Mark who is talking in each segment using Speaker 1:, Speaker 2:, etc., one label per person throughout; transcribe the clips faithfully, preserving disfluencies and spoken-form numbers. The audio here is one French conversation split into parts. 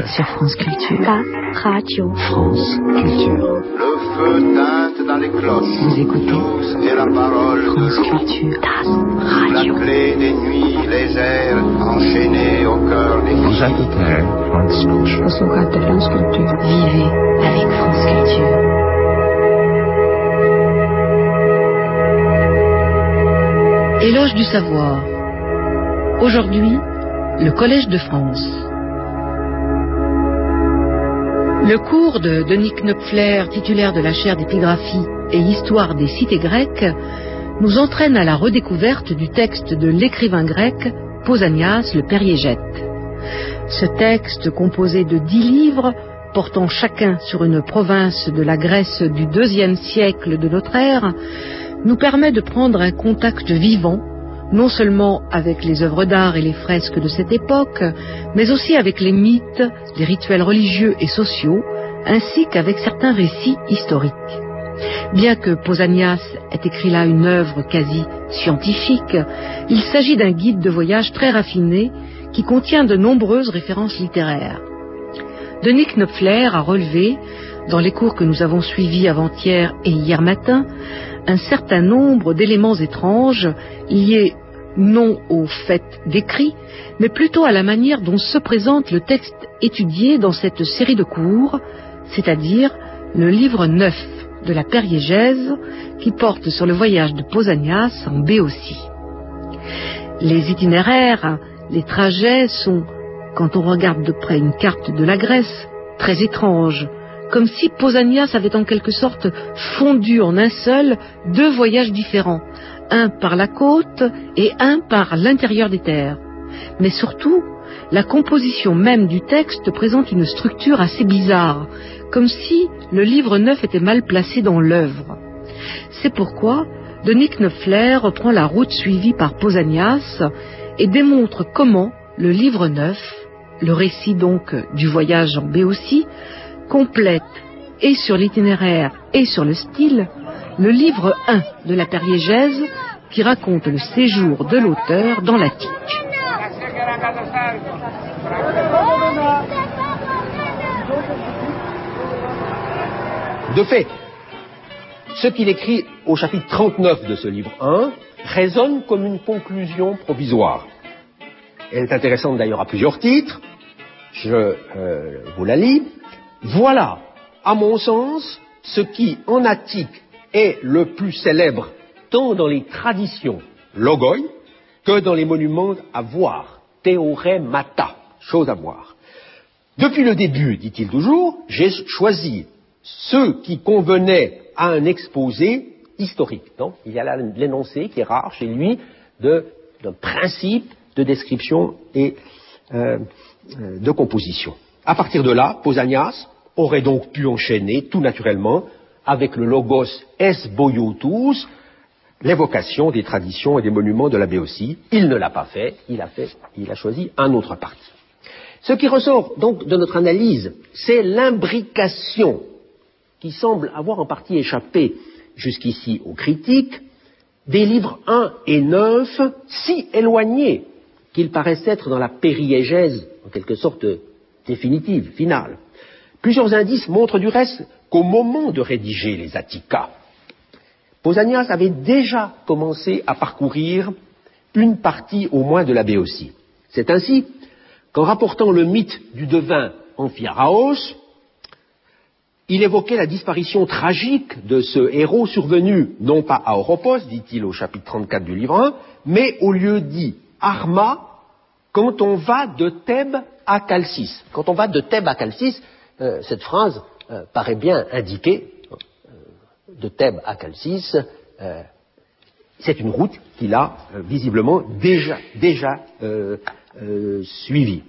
Speaker 1: sur France Culture. La radio. France Culture.
Speaker 2: Le feu teinte dans les cloches.
Speaker 1: Vous écoutez
Speaker 2: douce est la parole
Speaker 1: France
Speaker 2: de l'eau.
Speaker 1: Culture. Das Radio.
Speaker 2: La clé des nuits légères enchaînée au cœur des
Speaker 3: Vous écoutez France Culture.
Speaker 1: Posloucháte France Culture. Vivez avec France Culture.
Speaker 4: Éloge du savoir. Aujourd'hui, le Collège de France. Le cours de Denis Knopfler, titulaire de la chaire d'épigraphie et histoire des cités grecques, nous entraîne à la redécouverte du texte de l'écrivain grec Pausanias le Périégète. Ce texte, composé de dix livres, portant chacun sur une province de la Grèce du deuxième siècle de notre ère, nous permet de prendre un contact vivant, non seulement avec les œuvres d'art et les fresques de cette époque, mais aussi avec les mythes, les rituels religieux et sociaux, ainsi qu'avec certains récits historiques. Bien que Pausanias ait écrit là une œuvre quasi scientifique, il s'agit d'un guide de voyage très raffiné qui contient de nombreuses références littéraires. Denis Knopfler a relevé, dans les cours que nous avons suivis avant-hier et hier matin, un certain nombre d'éléments étranges liés non au fait décrit, mais plutôt à la manière dont se présente le texte étudié dans cette série de cours, c'est-à-dire le livre neuf de la Périégèse qui porte sur le voyage de Pausanias en Béotie. Les itinéraires, les trajets sont, quand on regarde de près une carte de la Grèce, très étranges, comme si Pausanias avait en quelque sorte fondu en un seul deux voyages différents, un par la côte et un par l'intérieur des terres. Mais surtout, la composition même du texte présente une structure assez bizarre, comme si le livre neuf était mal placé dans l'œuvre. C'est pourquoi Denis Knopfler reprend la route suivie par Pausanias et démontre comment le livre neuf, le récit donc du voyage en Béotie, complète, et sur l'itinéraire et sur le style, le livre un de la Périégèse qui raconte le séjour de l'auteur dans l'Attique.
Speaker 5: De fait, ce qu'il écrit au chapitre trente-neuf de ce livre un résonne comme une conclusion provisoire. Elle est intéressante d'ailleurs à plusieurs titres. Je euh, vous la lis. Voilà, à mon sens, ce qui, en Attique, est le plus célèbre, tant dans les traditions logoi que dans les monuments à voir, théoremata, chose à voir. Depuis le début, dit-il toujours, j'ai choisi ceux qui convenaient à un exposé historique. Donc, il y a là l'énoncé qui est rare chez lui de, d'un principe de description et euh, de composition. À partir de là, Pausanias aurait donc pu enchaîner tout naturellement avec le logos es boiotus, l'évocation des traditions et des monuments de la Béotie. Il ne l'a pas fait, il a fait, il a choisi un autre parti. Ce qui ressort donc de notre analyse, c'est l'imbrication qui semble avoir en partie échappé jusqu'ici aux critiques des livres un et neuf, si éloignés qu'ils paraissent être dans la périégèse, en quelque sorte définitive, finale. Plusieurs indices montrent du reste qu'au moment de rédiger les Attica, Pausanias avait déjà commencé à parcourir une partie au moins de la Béotie. C'est ainsi qu'en rapportant le mythe du devin Amphiaraos, il évoquait la disparition tragique de ce héros survenu, non pas à Oropos, dit-il au chapitre trente-quatre du livre un, mais au lieu dit Arma, quand on va de Thèbes à Chalcis. Quand on va de Thèbes à Chalcis, euh, cette phrase euh, paraît bien indiquer, euh, de Thèbes à Chalcis, euh, c'est une route qu'il a euh, visiblement déjà, déjà euh, euh, suivie.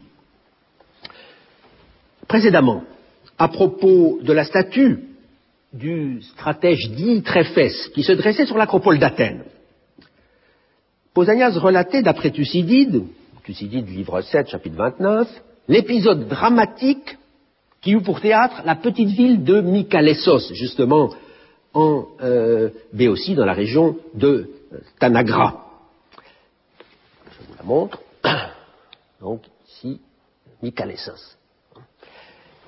Speaker 5: Précédemment, à propos de la statue du stratège dit Tréphès, qui se dressait sur l'acropole d'Athènes, Pausanias relatait, d'après Thucydide, Thucydide, livre sept, chapitre vingt-neuf, l'épisode dramatique qui eut pour théâtre la petite ville de Mycalessos, justement en euh, Béotie, dans la région de Tanagra. Je vous la montre. Donc, ici, Mycalessos.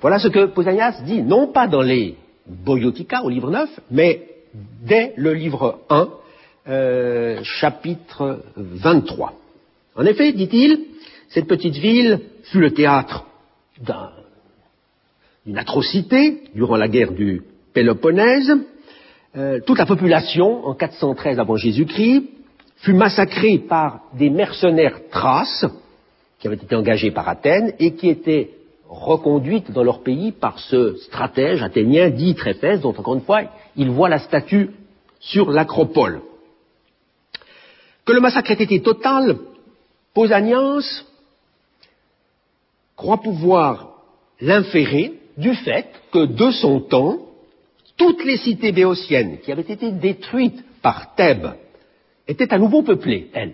Speaker 5: Voilà ce que Pausanias dit, non pas dans les Boiotica au livre neuf, mais dès le livre un, euh, chapitre vingt-trois. En effet, dit-il, cette petite ville fut le théâtre d'un, d'une atrocité durant la guerre du Péloponnèse. Euh, toute la population, en quatre cent treize avant Jésus-Christ, fut massacrée par des mercenaires thraces qui avaient été engagés par Athènes et qui étaient reconduites dans leur pays par ce stratège athénien dit Tréphèse, dont encore une fois, il voit la statue sur l'acropole. Que le massacre ait été total, Pausanias croit pouvoir l'inférer du fait que, de son temps, toutes les cités béotiennes qui avaient été détruites par Thèbes étaient à nouveau peuplées, elles.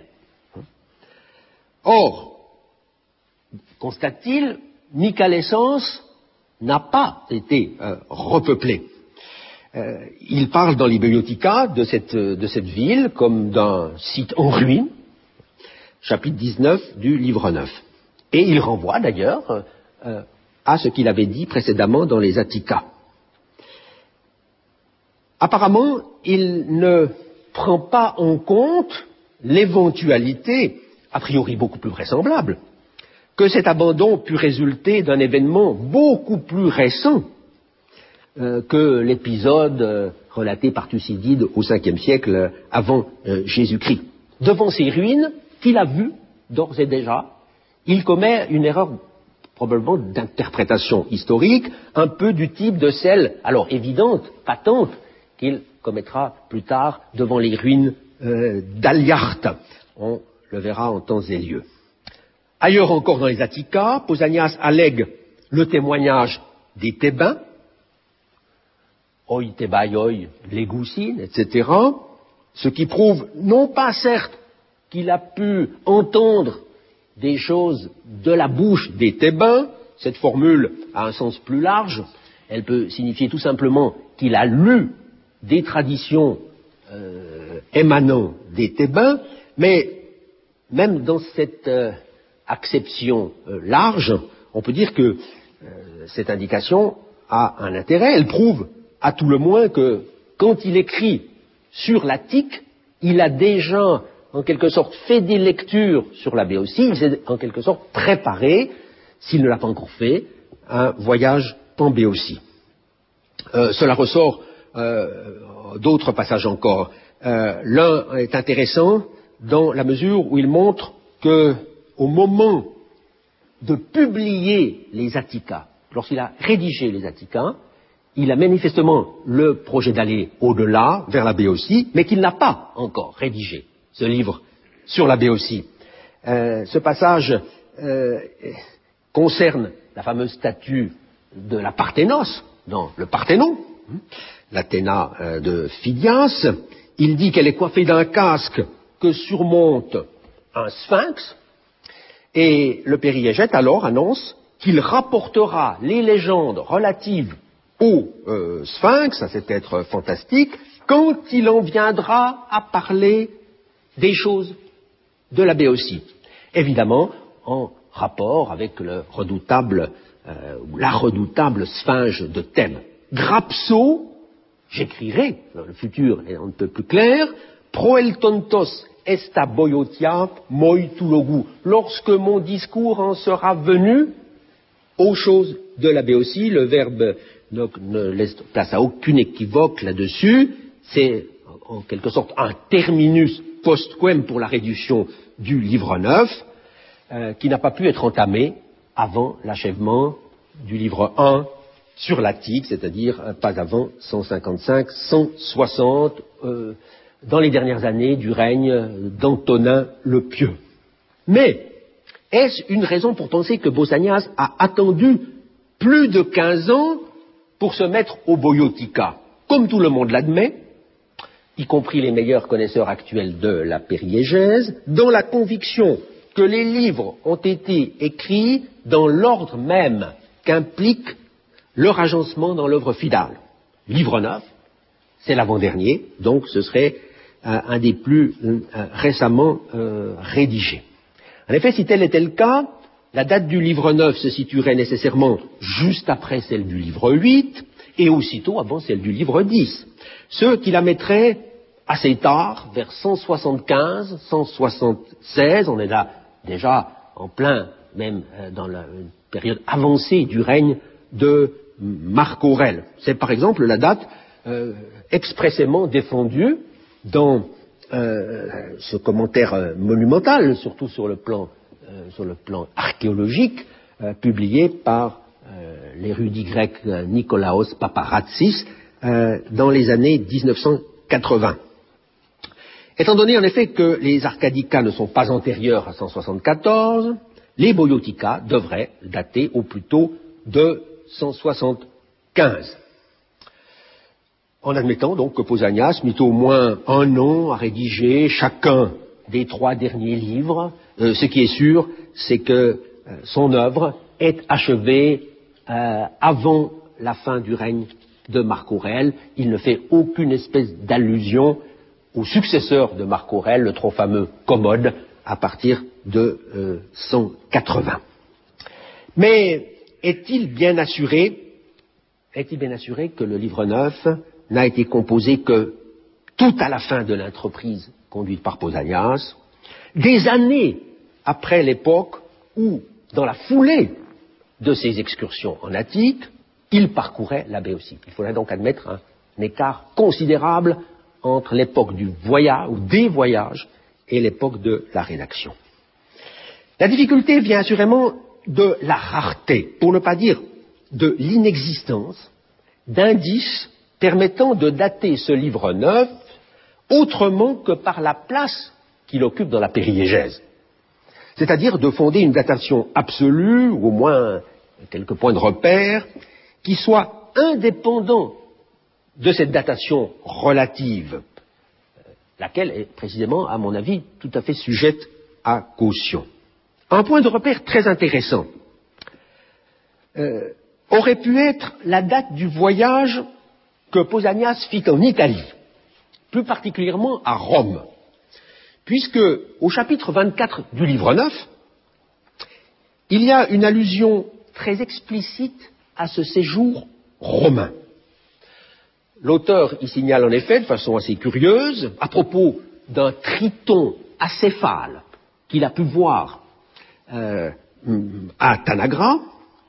Speaker 5: Or, constate-t-il, Nicalessence n'a pas été euh, repeuplée. Euh, il parle dans les Boiotica de cette, de cette ville comme d'un site en ruine, chapitre dix-neuf du livre neuf. Et il renvoie d'ailleurs euh, à ce qu'il avait dit précédemment dans les Attica. Apparemment, il ne prend pas en compte l'éventualité, a priori beaucoup plus vraisemblable, que cet abandon put résulter d'un événement beaucoup plus récent euh, que l'épisode euh, relaté par Thucydide au cinquième siècle avant euh, Jésus-Christ. Devant ces ruines qu'il a vues d'ores et déjà, il commet une erreur probablement d'interprétation historique, un peu du type de celle, alors évidente, patente, qu'il commettra plus tard devant les ruines euh, d'Aliarte. On le verra en temps et lieu. Ailleurs encore dans les Attica, Pausanias allègue le témoignage des Thébains, oi Thébaioi, Légoucine, et cetera, ce qui prouve non pas certes qu'il a pu entendre des choses de la bouche des Thébains, cette formule a un sens plus large, elle peut signifier tout simplement qu'il a lu des traditions euh, émanant des Thébains, mais même dans cette euh, acception euh, large, on peut dire que euh, cette indication a un intérêt. Elle prouve, à tout le moins, que quand il écrit sur l'Attique, il a déjà, en quelque sorte, fait des lectures sur la Béotie, il s'est en quelque sorte préparé, s'il ne l'a pas encore fait, un voyage en Béotie. Euh, cela ressort euh, d'autres passages encore. Euh, l'un est intéressant dans la mesure où il montre que, au moment de publier les Attica, lorsqu'il a rédigé les Attica, il a manifestement le projet d'aller au-delà, vers la Béotie, mais qu'il n'a pas encore rédigé ce livre sur la Béotie. Euh, ce passage euh, concerne la fameuse statue de la Parthénos, dans le Parthénon, l'Athéna euh, de Phidias. Il dit qu'elle est coiffée d'un casque que surmonte un sphinx, et le périégète alors annonce qu'il rapportera les légendes relatives au euh, sphinx, à cet être fantastique, quand il en viendra à parler des choses de la Béotie. Évidemment, en rapport avec le redoutable, euh, ou la redoutable sphinge de Thèbes. Grapso, j'écrirai, dans le futur et on ne peut plus clair, proeltontos esta boiotia moi toulogu. Lorsque mon discours en sera venu aux choses de la Béotie, le verbe ne, ne laisse place à aucune équivoque là-dessus, c'est en quelque sorte un terminus postquem pour la réduction du livre neuf, euh, qui n'a pas pu être entamé avant l'achèvement du livre un sur l'Attique, c'est-à-dire euh, pas avant cent cinquante-cinq cent soixante, euh, dans les dernières années du règne d'Antonin le Pieux. Mais est-ce une raison pour penser que Pausanias a attendu plus de quinze ans pour se mettre au Boiotica? Comme tout le monde l'admet, y compris les meilleurs connaisseurs actuels de la périégèse, dans la conviction que les livres ont été écrits dans l'ordre même qu'implique leur agencement dans l'œuvre finale. Livre neuf, c'est l'avant-dernier, donc ce serait euh, un des plus euh, récemment euh, rédigés. En effet, si tel était le cas, la date du livre neuf se situerait nécessairement juste après celle du livre huit et aussitôt avant celle du livre dix, ce qui la mettrait assez tard, vers cent soixante-quinze, cent soixante-seize, on est là déjà en plein, même euh, dans la une période avancée du règne de Marc Aurèle. C'est par exemple la date euh, expressément défendue dans euh, ce commentaire euh, monumental, surtout sur le plan, euh, sur le plan archéologique, euh, publié par euh, l'érudit grec euh, Nikolaos Paparatsis euh, dans les années dix-neuf cent quatre-vingts. Étant donné en effet que les Arcadica ne sont pas antérieurs à cent soixante-quatorze, les Boiotica devraient dater au plus tôt de cent soixante-quinze. En admettant donc que Pausanias mit au moins un an à rédiger chacun des trois derniers livres, euh, ce qui est sûr, c'est que euh, son œuvre est achevée euh, avant la fin du règne de Marc Aurèle. Il ne fait aucune espèce d'allusion au successeur de Marc Aurèle, le trop fameux Commode, à partir de euh, cent quatre-vingts. Mais est-il bien assuré, est-il bien assuré que le livre neuf n'a été composé que tout à la fin de l'entreprise conduite par Pausanias, des années après l'époque où, dans la foulée de ses excursions en Attique, il parcourait la Béotie. Il faudrait donc admettre un, un écart considérable entre l'époque du voyage ou des voyages et l'époque de la rédaction. La difficulté vient assurément de la rareté, pour ne pas dire de l'inexistence, d'indices permettant de dater ce livre neuf autrement que par la place qu'il occupe dans la périégèse. C'est-à-dire de fonder une datation absolue, ou au moins quelques points de repère, qui soit indépendant de cette datation relative, laquelle est précisément, à mon avis, tout à fait sujette à caution. Un point de repère très intéressant euh, aurait pu être la date du voyage que Pausanias fit en Italie, plus particulièrement à Rome, puisque au chapitre vingt-quatre du livre neuf, il y a une allusion très explicite à ce séjour romain. L'auteur y signale en effet, de façon assez curieuse, à propos d'un triton acéphale qu'il a pu voir euh, à Tanagra,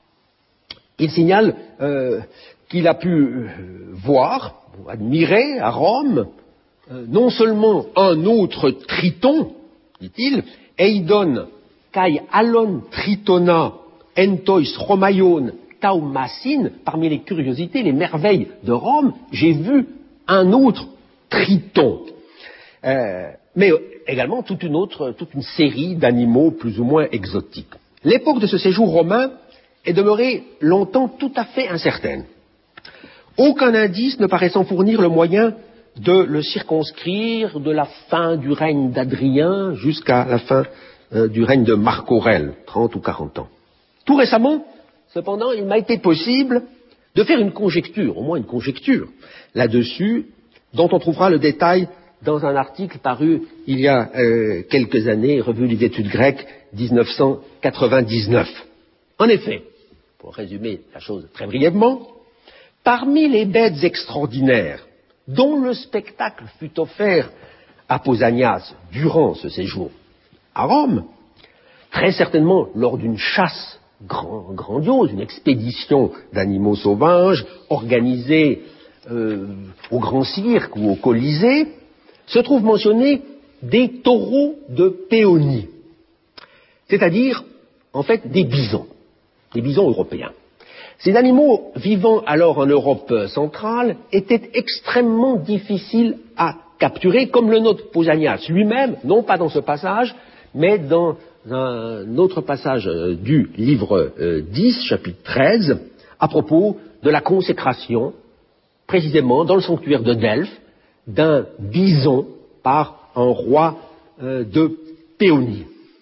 Speaker 5: il signale euh, qu'il a pu euh, voir, ou admirer à Rome, euh, non seulement un autre triton, dit-il, Eidon kai alon tritona entois Romaion Taumasin, parmi les curiosités, les merveilles de Rome, j'ai vu un autre triton. Euh, mais également toute une autre, toute une série d'animaux plus ou moins exotiques. L'époque de ce séjour romain est demeurée longtemps tout à fait incertaine. Aucun indice ne paraissant fournir le moyen de le circonscrire de la fin du règne d'Adrien jusqu'à la fin euh, du règne de Marc Aurèle, trente ou quarante ans. Tout récemment, cependant, il m'a été possible de faire une conjecture, au moins une conjecture, là-dessus, dont on trouvera le détail dans un article paru il y a euh, quelques années, Revue des études grecques, dix-neuf cent quatre-vingt-dix-neuf. En effet, pour résumer la chose très brièvement, parmi les bêtes extraordinaires dont le spectacle fut offert à Pausanias durant ce séjour à Rome, très certainement lors d'une chasse grand, grandiose, une expédition d'animaux sauvages organisée euh, au Grand Cirque ou au Colisée, se trouvent mentionnés des taureaux de Péonie, c'est-à-dire en fait des bisons, des bisons européens. Ces animaux vivant alors en Europe centrale étaient extrêmement difficiles à capturer, comme le note Pausanias lui-même, non pas dans ce passage, mais dans un autre passage du livre dix, chapitre treize, à propos de la consécration, précisément dans le sanctuaire de Delphes, d'un bison par un roi de Péonie.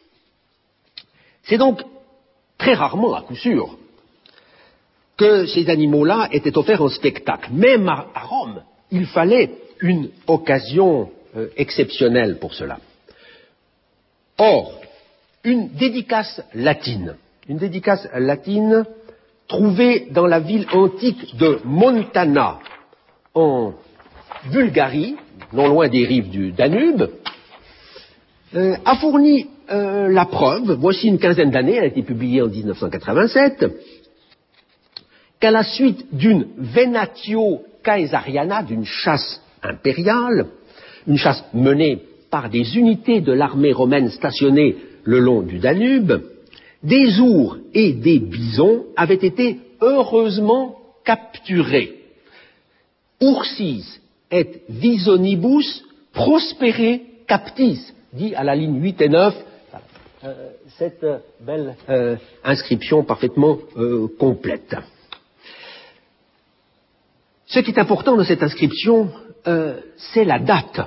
Speaker 5: C'est donc très rarement, à coup sûr, que ces animaux-là étaient offerts en spectacle. Même à Rome, il fallait une occasion euh, exceptionnelle pour cela. Or, une dédicace latine une dédicace latine trouvée dans la ville antique de Montana, en Bulgarie, non loin des rives du Danube, euh, a fourni euh, la preuve, voici une quinzaine d'années, elle a été publiée en dix-neuf cent quatre-vingt-sept, qu'à la suite d'une venatio caesariana, d'une chasse impériale, une chasse menée par des unités de l'armée romaine stationnées le long du Danube, des ours et des bisons avaient été heureusement capturés. Ursis et visonibus prospere captis, dit à la ligne huit et neuf, euh, cette euh, belle euh, inscription parfaitement euh, complète. Ce qui est important de cette inscription, euh, c'est la date,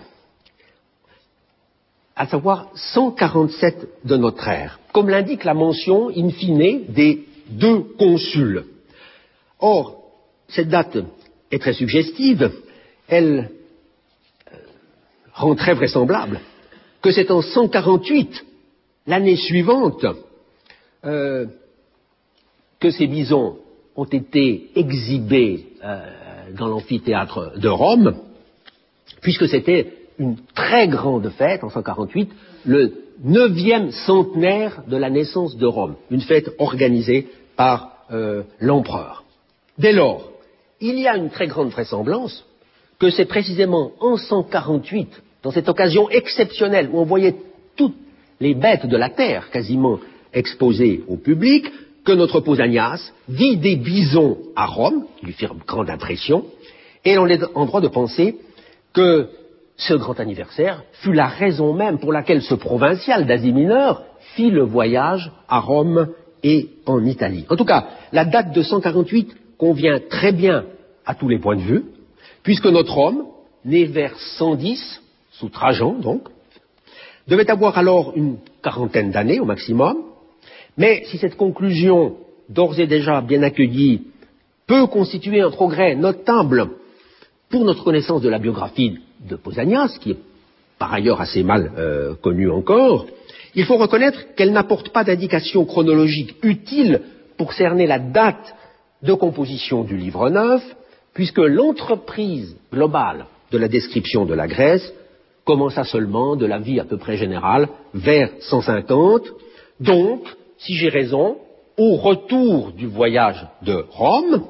Speaker 5: à savoir cent quarante-sept de notre ère, comme l'indique la mention in fine des deux consuls. Or, cette date est très suggestive, elle euh, rend très vraisemblable que c'est en cent quarante-huit, l'année suivante, euh, que ces bisons ont été exhibés euh, dans l'amphithéâtre de Rome, puisque c'était une très grande fête, en cent quarante-huit, le neuvième centenaire de la naissance de Rome, une fête organisée par euh, l'empereur. Dès lors, il y a une très grande vraisemblance que c'est précisément en cent quarante-huit, dans cette occasion exceptionnelle où on voyait toutes les bêtes de la terre quasiment exposées au public, que notre Pausanias vit des bisons à Rome, qui lui firent grande impression, et on est en droit de penser que ce grand anniversaire fut la raison même pour laquelle ce provincial d'Asie mineure fit le voyage à Rome et en Italie. En tout cas, la date de cent quarante-huit convient très bien à tous les points de vue, puisque notre homme, né vers cent dix, sous Trajan donc, devait avoir alors une quarantaine d'années au maximum, mais si cette conclusion, d'ores et déjà bien accueillie, peut constituer un progrès notable pour notre connaissance de la biographie de Pausanias, qui est par ailleurs assez mal euh, connue encore, il faut reconnaître qu'elle n'apporte pas d'indication chronologique utile pour cerner la date de composition du livre neuf, puisque l'entreprise globale de la description de la Grèce commença seulement de la vie à peu près générale vers cent cinquante, donc, si j'ai raison, au retour du voyage de Rome,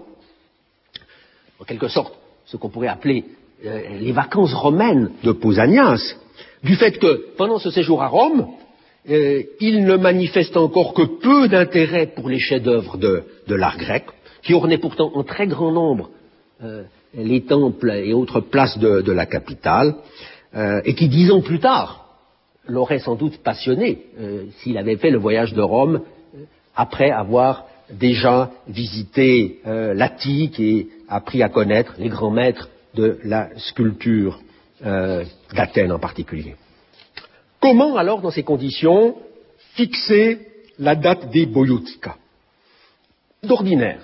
Speaker 5: en quelque sorte ce qu'on pourrait appeler euh, les vacances romaines de Pausanias, du fait que pendant ce séjour à Rome, euh, il ne manifeste encore que peu d'intérêt pour les chefs-d'œuvre de, de l'art grec, qui ornaient pourtant en très grand nombre euh, les temples et autres places de, de la capitale, euh, et qui, dix ans plus tard, l'aurait sans doute passionné euh, s'il avait fait le voyage de Rome euh, après avoir déjà visité euh, l'Attique et appris à connaître les grands maîtres de la sculpture euh, d'Athènes en particulier. Comment alors, dans ces conditions, fixer la date des Boioutika? D'ordinaire,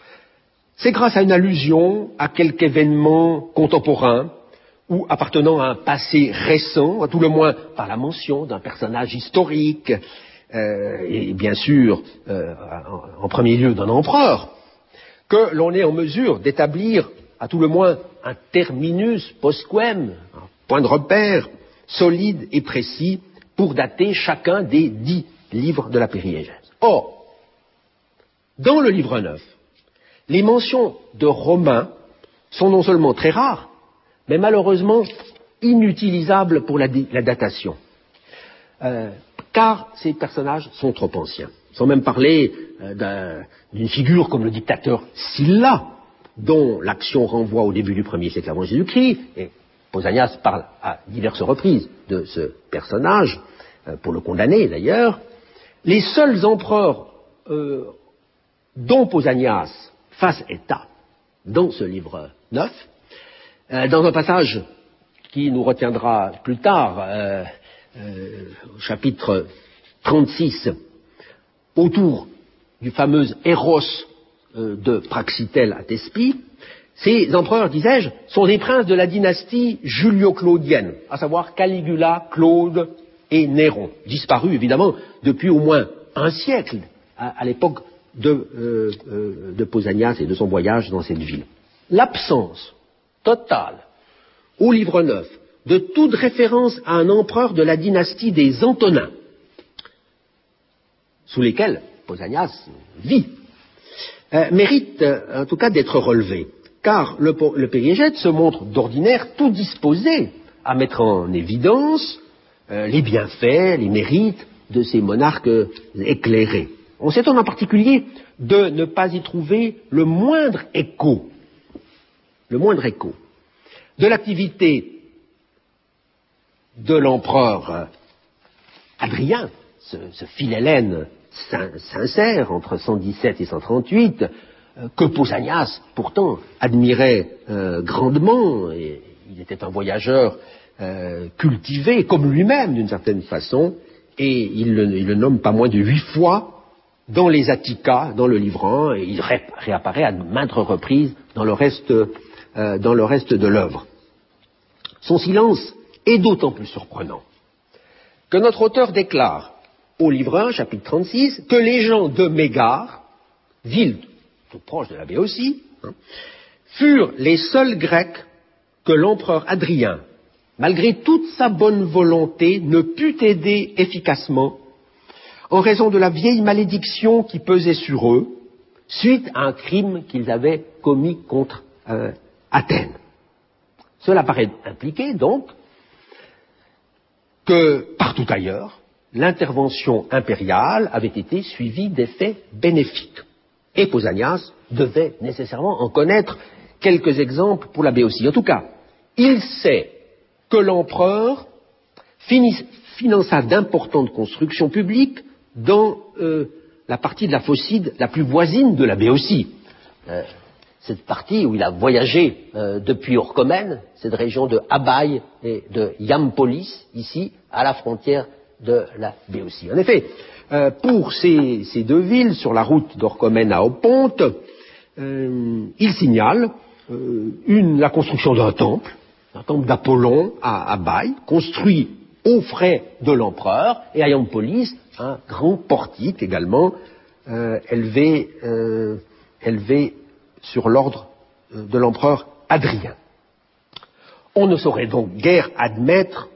Speaker 5: c'est grâce à une allusion à quelque événement contemporain ou appartenant à un passé récent, à tout le moins par la mention d'un personnage historique, euh, et bien sûr, euh, en, en premier lieu d'un empereur, que l'on est en mesure d'établir à tout le moins un terminus postquem, un point de repère solide et précis pour dater chacun des dix livres de la Périégèse. Or, dans le livre neuf, les mentions de Romains sont non seulement très rares, mais malheureusement inutilisables pour la, la datation. Euh, car ces personnages sont trop anciens. Sans même parler euh, d'une figure comme le dictateur Sylla, dont l'action renvoie au début du premier siècle avant Jésus-Christ, et Pausanias parle à diverses reprises de ce personnage, euh, pour le condamner d'ailleurs. Les seuls empereurs euh, dont Pausanias fasse état dans ce livre neuf, euh, dans un passage qui nous retiendra plus tard, euh, euh, au chapitre trente-six, autour du fameux Héros euh, de Praxitèle à Thespie, ces empereurs, disais-je, sont des princes de la dynastie julio-claudienne, à savoir Caligula, Claude et Néron, disparus évidemment depuis au moins un siècle, à, à l'époque de, euh, euh, de Pausanias et de son voyage dans cette ville. L'absence totale, au livre neuf, de toute référence à un empereur de la dynastie des Antonins, sous lesquels Pausanias vit, euh, mérite euh, en tout cas d'être relevé, car le, le périégète se montre d'ordinaire tout disposé à mettre en évidence euh, les bienfaits, les mérites de ces monarques éclairés. On s'étonne en particulier de ne pas y trouver le moindre écho, le moindre écho de l'activité de l'empereur Adrien, ce, ce philhellène sincère entre cent dix-sept et cent trente-huit, euh, que Pausanias pourtant admirait euh, grandement, et il était un voyageur euh, cultivé comme lui-même d'une certaine façon, et il le, il le nomme pas moins de huit fois dans les Attica, dans le livre un, et il ré, réapparaît à maintes reprises dans le reste, euh, dans le reste de l'œuvre. Son silence est d'autant plus surprenant que notre auteur déclare au livre un, chapitre trente-six, que les gens de Mégare, ville tout proche de la Béotie, hein, furent les seuls Grecs que l'empereur Adrien, malgré toute sa bonne volonté, ne put aider efficacement en raison de la vieille malédiction qui pesait sur eux, suite à un crime qu'ils avaient commis contre euh, Athènes. Cela paraît impliquer, donc, que partout ailleurs, l'intervention impériale avait été suivie d'effets bénéfiques. Et Pausanias devait nécessairement en connaître quelques exemples pour la Béotie. En tout cas, il sait que l'empereur finança d'importantes constructions publiques dans euh, la partie de la Phocide la plus voisine de la Béotie. Euh, cette partie où il a voyagé euh, depuis Orchomène, cette région de Abaï et de Iampolis, ici, à la frontière de la Béotie. En effet, euh, pour ces, ces deux villes, sur la route d'Orchomène à Oponte, euh, il signale euh, une, la construction d'un temple, un temple d'Apollon à Abaï, construit aux frais de l'empereur, et à Iampolis, un grand portique également, euh, élevé, euh, élevé sur l'ordre de l'empereur Adrien. On ne saurait donc guère admettre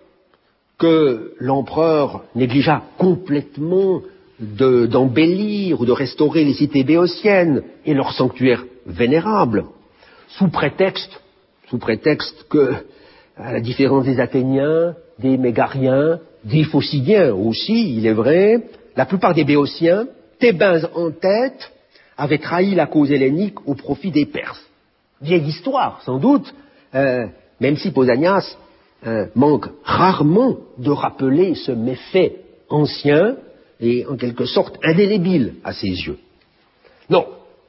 Speaker 5: que l'empereur négligea complètement de, d'embellir ou de restaurer les cités béotiennes et leurs sanctuaires vénérables, sous prétexte, sous prétexte que, à la différence des Athéniens, des Mégariens, des Phocidiens aussi, il est vrai, la plupart des Béotiens, Thébains en tête, avaient trahi la cause hellénique au profit des Perses. Vieille histoire, sans doute, euh, même si Pausanias euh, manque rarement de rappeler ce méfait ancien et en quelque sorte indélébile à ses yeux. Non,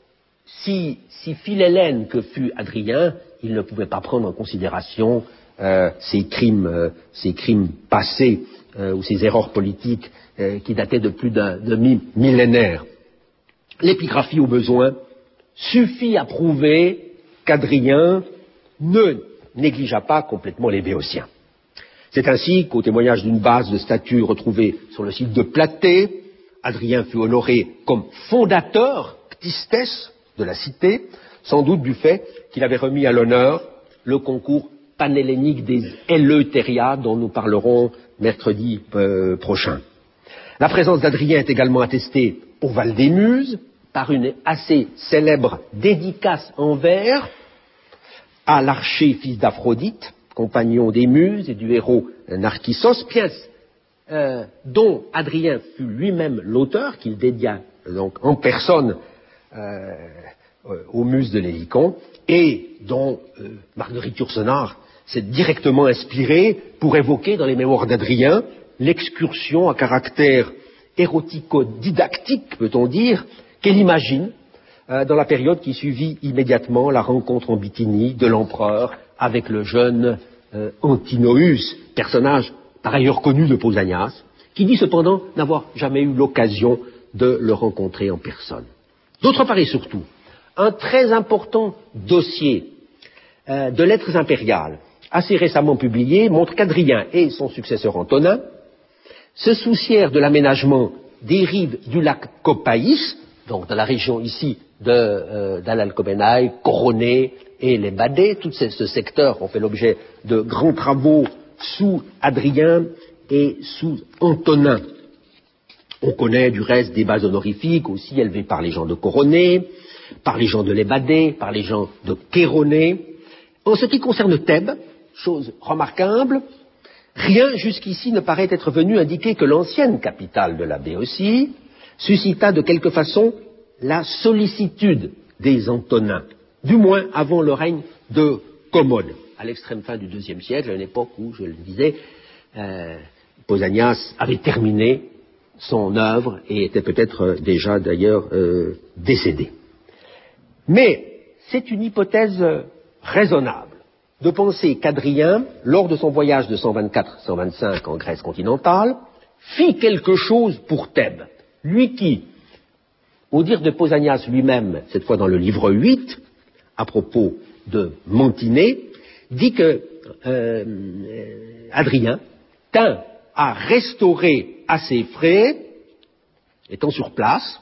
Speaker 5: si, si philhellène que fut Adrien, il ne pouvait pas prendre en considération euh, ces crimes, euh, ces crimes passés euh, ou ces erreurs politiques euh, qui dataient de plus d'un demi-millénaire. L'épigraphie, au besoin, suffit à prouver qu'Adrien ne négligea pas complètement les Béotiens. C'est ainsi qu'au témoignage d'une base de statues retrouvée sur le site de Platée, Adrien fut honoré comme fondateur, ptistes, de la cité, sans doute du fait qu'il avait remis à l'honneur le concours panhellénique des Eleutheria dont nous parlerons mercredi euh, prochain. La présence d'Adrien est également attestée au Val des Muses par une assez célèbre dédicace en vers à l'archer fils d'Aphrodite, compagnon des Muses et du héros Narcissos, pièce euh, dont Adrien fut lui-même l'auteur, qu'il dédia donc en personne euh, aux Muses de l'Hélicon, et dont euh, Marguerite Yourcenar s'est directement inspirée pour évoquer dans les mémoires d'Adrien l'excursion à caractère érotico-didactique, peut-on dire, qu'elle imagine euh, dans la période qui suivit immédiatement la rencontre en Bithynie de l'empereur avec le jeune euh, Antinoüs, personnage par ailleurs connu de Pausanias, qui dit cependant n'avoir jamais eu l'occasion de le rencontrer en personne. D'autre part et surtout, un très important dossier euh, de lettres impériales, assez récemment publié, montre qu'Adrien et son successeur Antonin se soucièrent de l'aménagement des rives du lac Copaïs, donc dans la région ici de euh, d'Al-Alcobenay, Coroné et les Badés. Tout ce, ce secteur ont fait l'objet de grands travaux sous Hadrien et sous Antonin. On connaît du reste des bases honorifiques aussi élevées par les gens de Coroné, par les gens de l'Ébadé, par les gens de Kéroné. En ce qui concerne Thèbes, chose remarquable, rien jusqu'ici ne paraît être venu indiquer que l'ancienne capitale de la Béotie suscita de quelque façon la sollicitude des Antonins, du moins avant le règne de Commode, à l'extrême fin du deuxième siècle, à une époque où, je le disais, euh, Pausanias avait terminé son œuvre et était peut-être déjà d'ailleurs euh, décédé. Mais c'est une hypothèse raisonnable de penser qu'Adrien, lors de son voyage de cent vingt-quatre à cent vingt-cinq en Grèce continentale, fit quelque chose pour Thèbes. Lui qui, au dire de Pausanias lui-même, cette fois dans le livre huit, à propos de Mantinée, dit que euh, Adrien tint à restaurer à ses frais, étant sur place,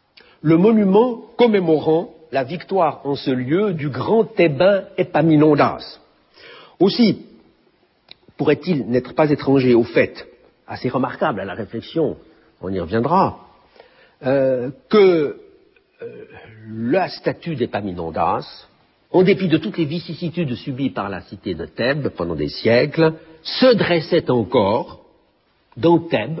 Speaker 5: le monument commémorant la victoire en ce lieu du grand Thébain Épaminondas. Aussi, pourrait-il n'être pas étranger au fait, assez remarquable à la réflexion, on y reviendra, euh, que euh, la statue d'Épaminondas, en dépit de toutes les vicissitudes subies par la cité de Thèbes pendant des siècles, se dressait encore dans Thèbes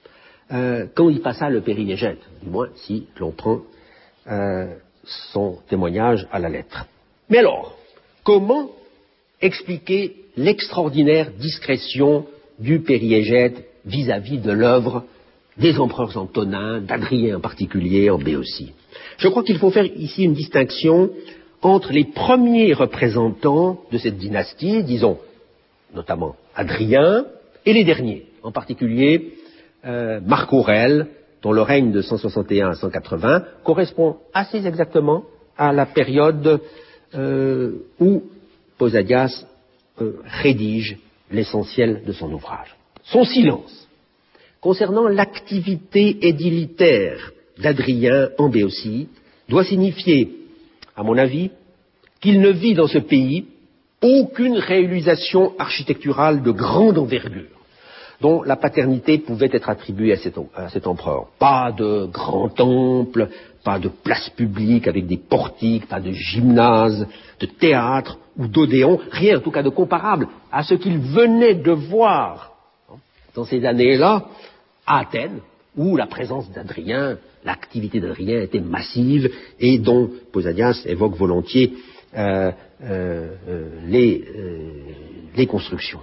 Speaker 5: euh, quand il passa le périégète, du moins si l'on prend euh, son témoignage à la lettre. Mais alors, comment expliquer l'extraordinaire discrétion du périégète vis-à-vis de l'œuvre des empereurs antonins, d'Adrien en particulier, en Béotie? Je crois qu'il faut faire ici une distinction entre les premiers représentants de cette dynastie, disons notamment Adrien, et les derniers, en particulier euh, Marc Aurèle, dont le règne de cent soixante et un à cent quatre-vingts correspond assez exactement à la période euh, où Pausanias euh, rédige l'essentiel de son ouvrage. Son silence concernant l'activité édilitaire d'Adrien en Béotie doit signifier, à mon avis, qu'il ne vit dans ce pays aucune réalisation architecturale de grande envergure dont la paternité pouvait être attribuée à cet, à cet empereur. Pas de grands temples, pas de places publiques avec des portiques, pas de gymnases, de théâtre ou d'odéon, rien en tout cas de comparable à ce qu'il venait de voir dans ces années-là à Athènes, où la présence d'Adrien, l'activité d'Adrien était massive et dont Pausanias évoque volontiers euh, euh, euh, les, euh, les constructions.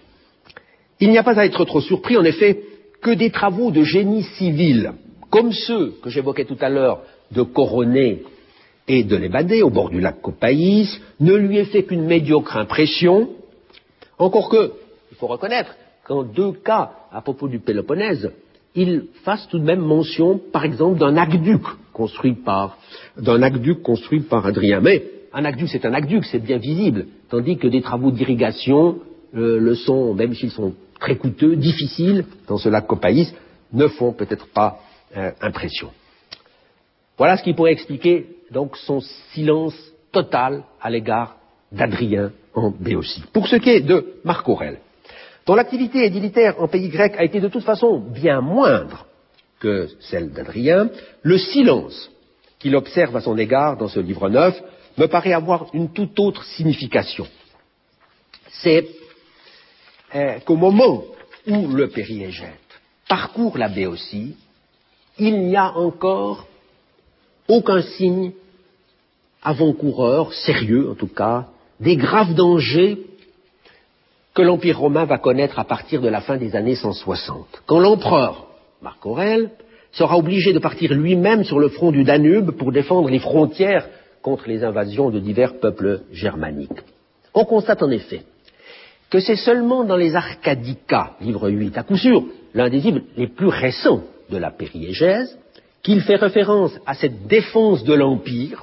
Speaker 5: Il n'y a pas à être trop surpris, en effet, que des travaux de génie civil, comme ceux que j'évoquais tout à l'heure de Coroné et de l'Ébadé, au bord du lac Copaïs, ne lui aient fait qu'une médiocre impression, encore que, il faut reconnaître, qu'en deux cas, à propos du Péloponnèse, il fasse tout de même mention, par exemple, d'un aqueduc construit par, d'un aqueduc construit par Adrien. Mais un aqueduc, c'est un aqueduc, c'est bien visible, tandis que des travaux d'irrigation euh, le sont, même s'ils sont très coûteux, difficiles, dans ce lac Copaïs, ne font peut-être pas euh, impression. Voilà ce qui pourrait expliquer donc son silence total à l'égard d'Adrien en Béotie. Pour ce qui est de Marc Aurèle, dont l'activité édilitaire en pays grec a été de toute façon bien moindre que celle d'Adrien, le silence qu'il observe à son égard dans ce livre neuf me paraît avoir une toute autre signification. C'est euh, qu'au moment où le périégète parcourt la Béotie, il n'y a encore aucun signe avant-coureur, sérieux en tout cas, des graves dangers que l'Empire romain va connaître à partir de la fin des années cent soixante, quand l'empereur, Marc Aurèle, sera obligé de partir lui-même sur le front du Danube pour défendre les frontières contre les invasions de divers peuples germaniques. On constate en effet que c'est seulement dans les Arcadicas, livre huit, à coup sûr, l'un des livres les plus récents de la périégèse, qu'il fait référence à cette défense de l'Empire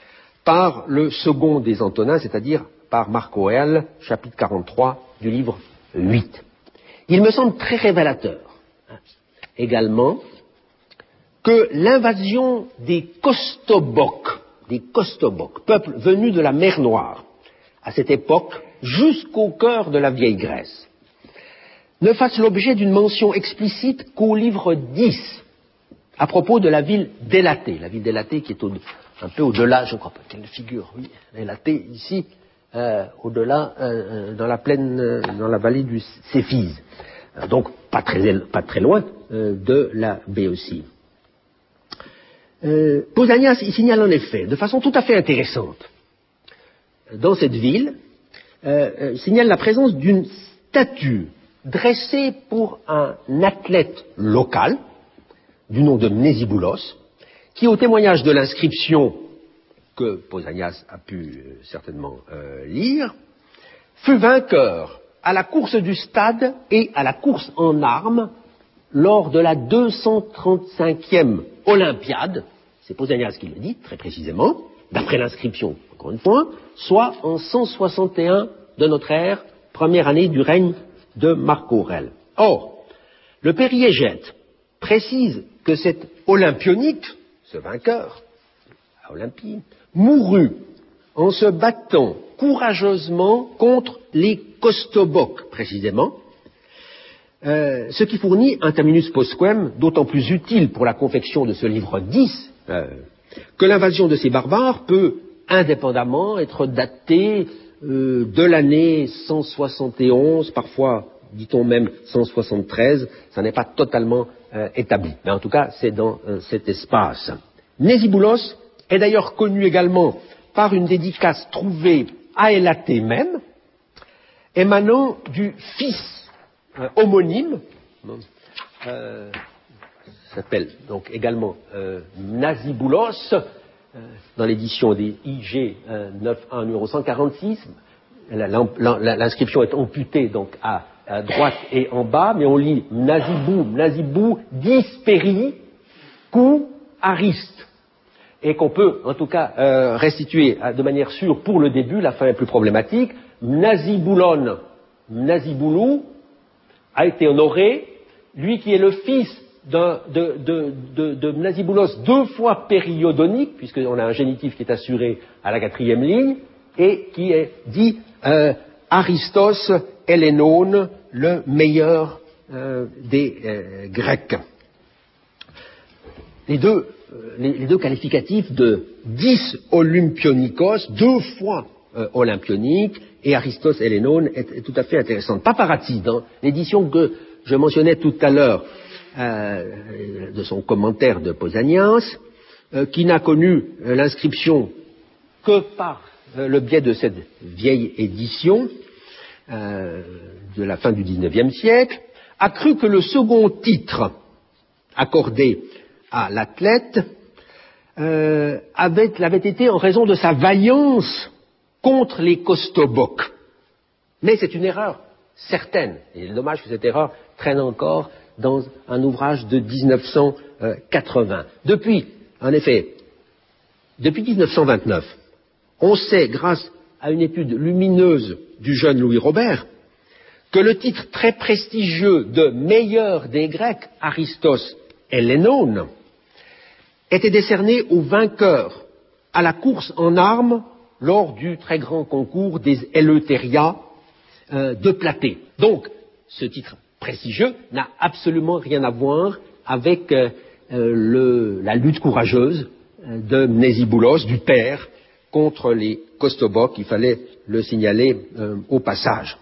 Speaker 5: par le second des Antonins, c'est-à-dire par Marc Aurèle, chapitre quarante-trois du livre huit. Il me semble très révélateur, hein, également, que l'invasion des Kostoboks, des Kostoboks, peuple venu de la mer Noire, à cette époque, jusqu'au cœur de la vieille Grèce, ne fasse l'objet d'une mention explicite qu'au livre dix, à propos de la ville d'Élatée, la ville d'Élatée qui est au, un peu au-delà, je crois pas quelle figure, oui, Élatée ici, euh, au-delà, euh, dans la plaine, euh, dans la vallée du Céphise, euh, donc pas très, pas très loin euh, de la Béotie. Euh, Pausanias y signale en effet, de façon tout à fait intéressante, dans cette ville, euh, euh, signale la présence d'une statue dressée pour un athlète local, du nom de Mnésiboulos, qui, au témoignage de l'inscription que Pausanias a pu euh, certainement euh, lire, fut vainqueur à la course du stade et à la course en armes lors de la deux cent trente-cinquième Olympiade, c'est Pausanias qui le dit très précisément, d'après l'inscription, encore une fois, soit en cent soixante et un de notre ère, première année du règne de Marc Aurèle. Or, le périégète précise que cet olympionique, ce vainqueur à Olympie, mourut en se battant courageusement contre les Kostoboks, précisément, euh, ce qui fournit un terminus postquem d'autant plus utile pour la confection de ce livre dix, euh, que l'invasion de ces barbares peut indépendamment être datée euh, de l'année cent soixante et onze, parfois dit-on même cent soixante-treize, ça n'est pas totalement euh, établi, mais en tout cas c'est dans euh, cet espace. Mnésiboulos est d'ailleurs connu également par une dédicace trouvée à Élatée même, émanant du fils euh, homonyme, euh, s'appelle donc également euh, Mnasiboulos, euh, dans l'édition des I G euh, neuf un numéro cent quarante-six, l'inscription est amputée donc à, à droite et en bas, mais on lit Mnasibou, Mnasibou, Dispéri, Kou, Ariste, et qu'on peut en tout cas euh, restituer de manière sûre pour le début, la fin est plus problématique. Mnaziboulon, Mnaziboulou a été honoré, lui qui est le fils de, de, de, de, de Mnasiboulos deux fois périodonique, puisqu'on a un génitif qui est assuré à la quatrième ligne, et qui est dit euh, Aristos Hélénone, le meilleur euh, des euh, Grecs. Les deux, euh, les, les deux qualificatifs de dix Olympionikos, deux fois euh, olympionique, et Aristos Hélénone est, est tout à fait intéressante. Paparazzi, dans l'édition que je mentionnais tout à l'heure, Euh, de son commentaire de Pausanias, euh, qui n'a connu euh, l'inscription que par euh, le biais de cette vieille édition euh, de la fin du dix-neuvième siècle, a cru que le second titre accordé à l'athlète euh, avait, l'avait été en raison de sa vaillance contre les Kostoboks. Mais c'est une erreur certaine, et il est dommage que cette erreur traîne encore dans un ouvrage de dix-neuf cent quatre-vingts. Depuis, en effet, depuis dix-neuf cent vingt-neuf, on sait, grâce à une étude lumineuse du jeune Louis Robert, que le titre très prestigieux de meilleur des Grecs, Aristos Hélénone, était décerné au vainqueur à la course en armes lors du très grand concours des Eleutheria euh, de Platée. Donc, ce titre prestigieux n'a absolument rien à voir avec euh, le, la lutte courageuse de Mnésiboulos, du père, contre les Kostoboks. Il fallait le signaler euh, au passage.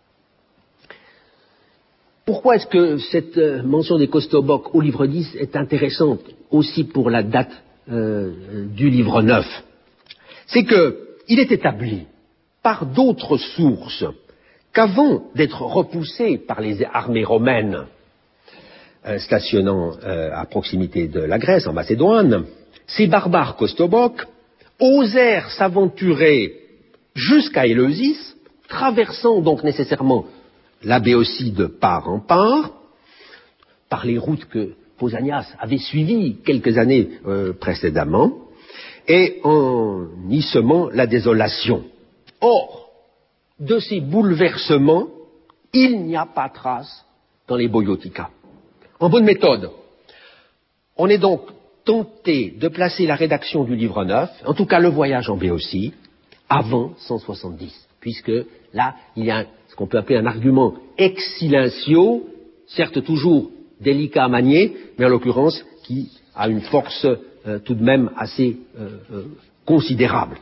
Speaker 5: Pourquoi est-ce que cette euh, mention des Kostoboks au livre dix est intéressante aussi pour la date euh, du livre neuf? C'est qu'il est établi par d'autres sources qu'avant d'être repoussés par les armées romaines euh, stationnant euh, à proximité de la Grèce, en Macédoine, ces barbares Kostoboks osèrent s'aventurer jusqu'à Éleusis, traversant donc nécessairement la Béotie de part en part, par les routes que Pausanias avait suivies quelques années euh, précédemment, et en y semant la désolation. Or, de ces bouleversements, il n'y a pas trace dans les Boiotica. En bonne méthode, On est donc tenté de placer la rédaction du livre neuf, en tout cas le voyage en Béotie, avant cent soixante-dix, puisque là, il y a ce qu'on peut appeler un argument ex silencio, certes toujours délicat à manier, mais en l'occurrence qui a une force euh, tout de même assez euh, euh, considérable.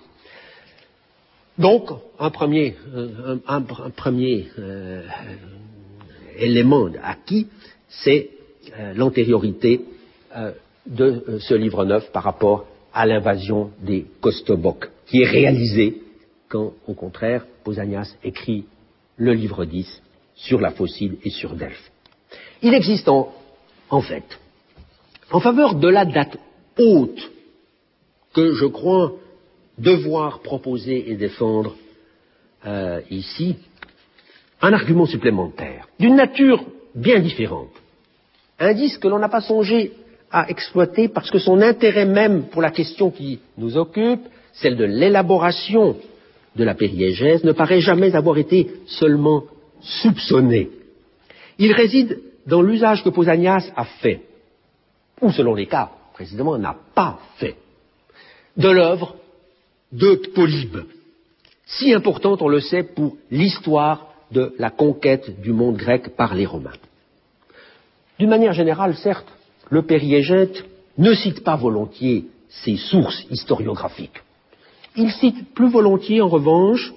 Speaker 5: Donc, un premier, euh, un, un, un premier euh, élément acquis, c'est euh, l'antériorité euh, de euh, ce livre neuf par rapport à l'invasion des Costoboques, qui est réalisée quand, au contraire, Pausanias écrit le livre dix sur la Phocide et sur Delphes. Il existe en, en fait, en faveur de la date haute que je crois devoir proposer et défendre euh, ici, un argument supplémentaire, d'une nature bien différente, indice que l'on n'a pas songé à exploiter parce que son intérêt même pour la question qui nous occupe, celle de l'élaboration de la périégèse, ne paraît jamais avoir été seulement soupçonné. Il réside dans l'usage que Pausanias a fait, ou selon les cas, précisément, n'a pas fait, de l'œuvre de Polybe, si importante, on le sait, pour l'histoire de la conquête du monde grec par les Romains. D'une manière générale, certes, le périégète ne cite pas volontiers ses sources historiographiques. Il cite plus volontiers, en revanche,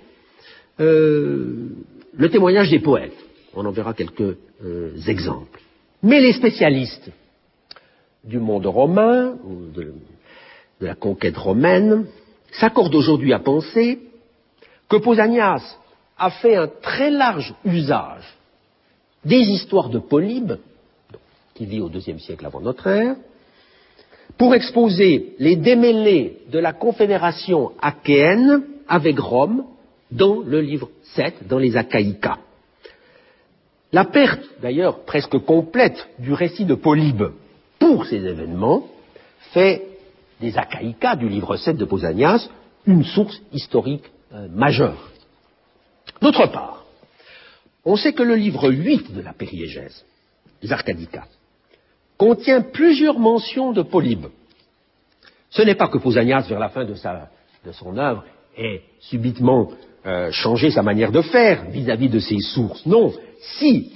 Speaker 5: euh, le témoignage des poètes. On en verra quelques euh, exemples. Mais les spécialistes du monde romain, ou de, de la conquête romaine, s'accordent aujourd'hui à penser que Pausanias a fait un très large usage des histoires de Polybe, qui vit au deuxième siècle avant notre ère, pour exposer les démêlés de la confédération achéenne avec Rome dans le livre sept, dans les Achaïca. La perte, d'ailleurs, presque complète du récit de Polybe pour ces événements fait des Achaïca du livre sept de Pausanias une source historique euh, majeure. D'autre part, on sait que le livre huit de la périégèse, les Arcadica, contient plusieurs mentions de Polybe. Ce n'est pas que Pausanias, vers la fin de, sa, de son œuvre, ait subitement euh, changé sa manière de faire vis-à-vis de ses sources. Non, si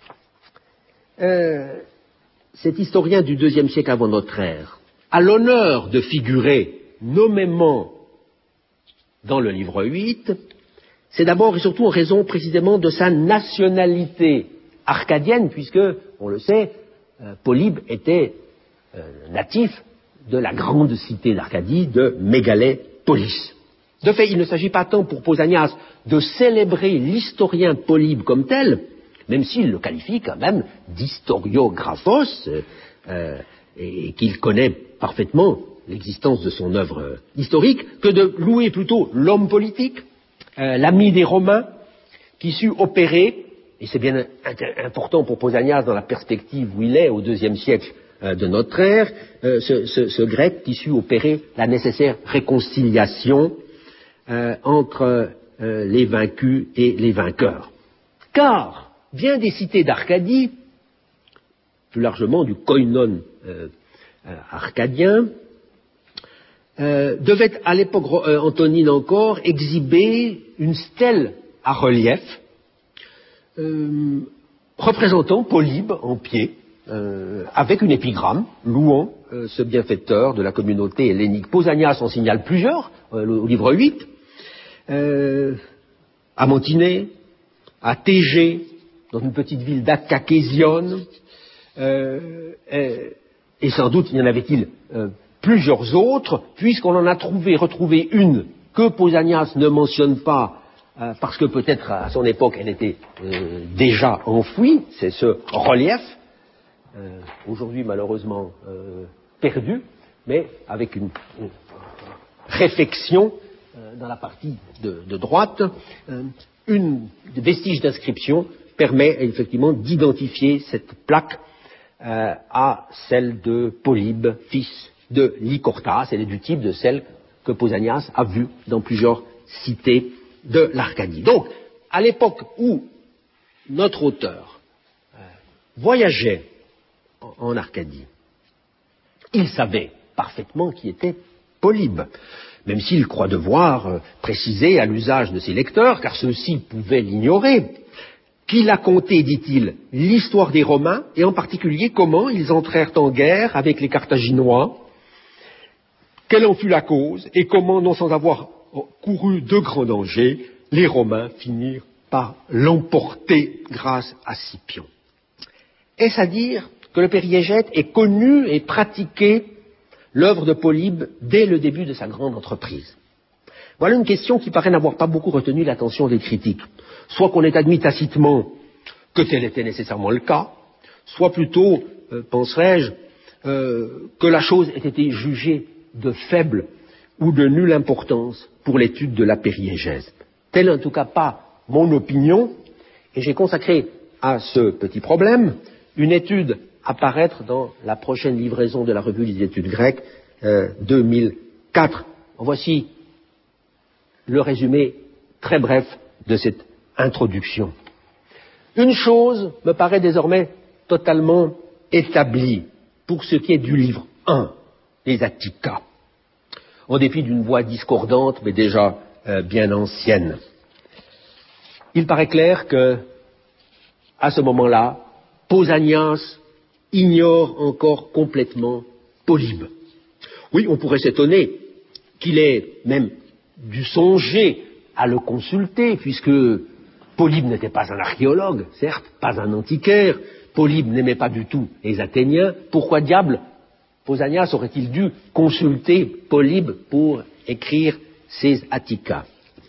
Speaker 5: euh, cet historien du deuxième siècle avant notre ère a l'honneur de figurer nommément dans le livre huit, c'est d'abord et surtout en raison précisément de sa nationalité arcadienne, puisque, on le sait, euh, Polybe était euh, natif de la grande cité d'Arcadie, de Mégalépolis. De fait, il ne s'agit pas tant pour Pausanias de célébrer l'historien Polybe comme tel, même s'il le qualifie quand même d'historiographos, euh, euh, et qu'il connaît parfaitement l'existence de son œuvre historique, que de louer plutôt l'homme politique, euh, l'ami des Romains, qui sut opérer, et c'est bien important pour Pausanias dans la perspective où il est au deuxième siècle euh, de notre ère, euh, ce, ce, ce grec qui sut opérer la nécessaire réconciliation euh, entre euh, les vaincus et les vainqueurs. Car bien des cités d'Arcadie, plus largement du koinon euh, euh, arcadien, euh, devaient à l'époque euh, antonine encore exhiber une stèle à relief euh, représentant Polybe en pied, euh, avec une épigramme louant euh, ce bienfaiteur de la communauté hellénique. Pausanias en signale plusieurs euh, au livre huit, euh, à Mantinée, à Thégée, dans une petite ville d'Acakésione, euh, et, et sans doute il y en avait-il euh, plusieurs autres, puisqu'on en a trouvé, retrouvé une que Pausanias ne mentionne pas, euh, parce que peut-être à son époque elle était euh, déjà enfouie, c'est ce relief, euh, aujourd'hui malheureusement euh, perdu, mais avec une, une réflexion euh, dans la partie de, de droite, euh, une vestige d'inscription permet effectivement d'identifier cette plaque euh, à celle de Polybe, fils de Lycortas. Elle est du type de celle que Pausanias a vue dans plusieurs cités de l'Arcadie. Donc, à l'époque où notre auteur euh, voyageait en, en Arcadie, Il savait parfaitement qui était Polybe, même s'il croit devoir euh, préciser à l'usage de ses lecteurs, car ceux-ci pouvaient l'ignorer, qu'il a conté, dit-il, l'histoire des Romains, et en particulier comment ils entrèrent en guerre avec les Carthaginois, quelle en fut la cause, et comment, non sans avoir couru de grands dangers, les Romains finirent par l'emporter grâce à Scipion. Est-ce à dire que le périégète ait connu et pratiqué l'œuvre de Polybe dès le début de sa grande entreprise? Voilà une question qui paraît n'avoir pas beaucoup retenu l'attention des critiques. Soit qu'on ait admis tacitement que tel était nécessairement le cas, soit plutôt, euh, penserais-je, euh, que la chose ait été jugée de faible ou de nulle importance pour l'étude de la périégèse. Telle en tout cas pas mon opinion, et j'ai consacré à ce petit problème une étude à paraître dans la prochaine livraison de la revue des études grecques euh, deux mille quatre. Voici le résumé très bref de cette introduction. Une chose me paraît désormais totalement établie pour ce qui est du livre un, les Attica, en dépit d'une voix discordante mais déjà euh, bien ancienne. Il paraît clair que, à ce moment-là, Pausanias ignore encore complètement Polybe. Oui, on pourrait s'étonner qu'il ait même dû songer à le consulter, puisque Polybe n'était pas un archéologue, certes, pas un antiquaire, Polybe n'aimait pas du tout les Athéniens. Pourquoi diable Pausanias aurait-il dû consulter Polybe pour écrire ses Attica?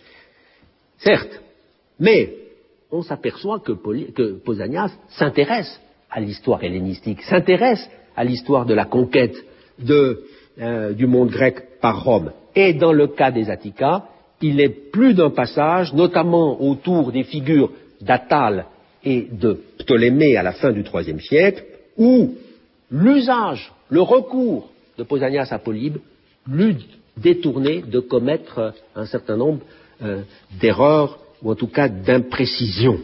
Speaker 5: Certes, mais on s'aperçoit que, Poly- que Pausanias s'intéresse à l'histoire hellénistique, s'intéresse à l'histoire de la conquête de, euh, du monde grec par Rome. Et dans le cas des Attica, il est plus d'un passage, notamment autour des figures d'Attale et de Ptolémée à la fin du troisième siècle, où l'usage, le recours de Pausanias à Polybe l'eût détourné de commettre un certain nombre euh, d'erreurs ou en tout cas d'imprécisions.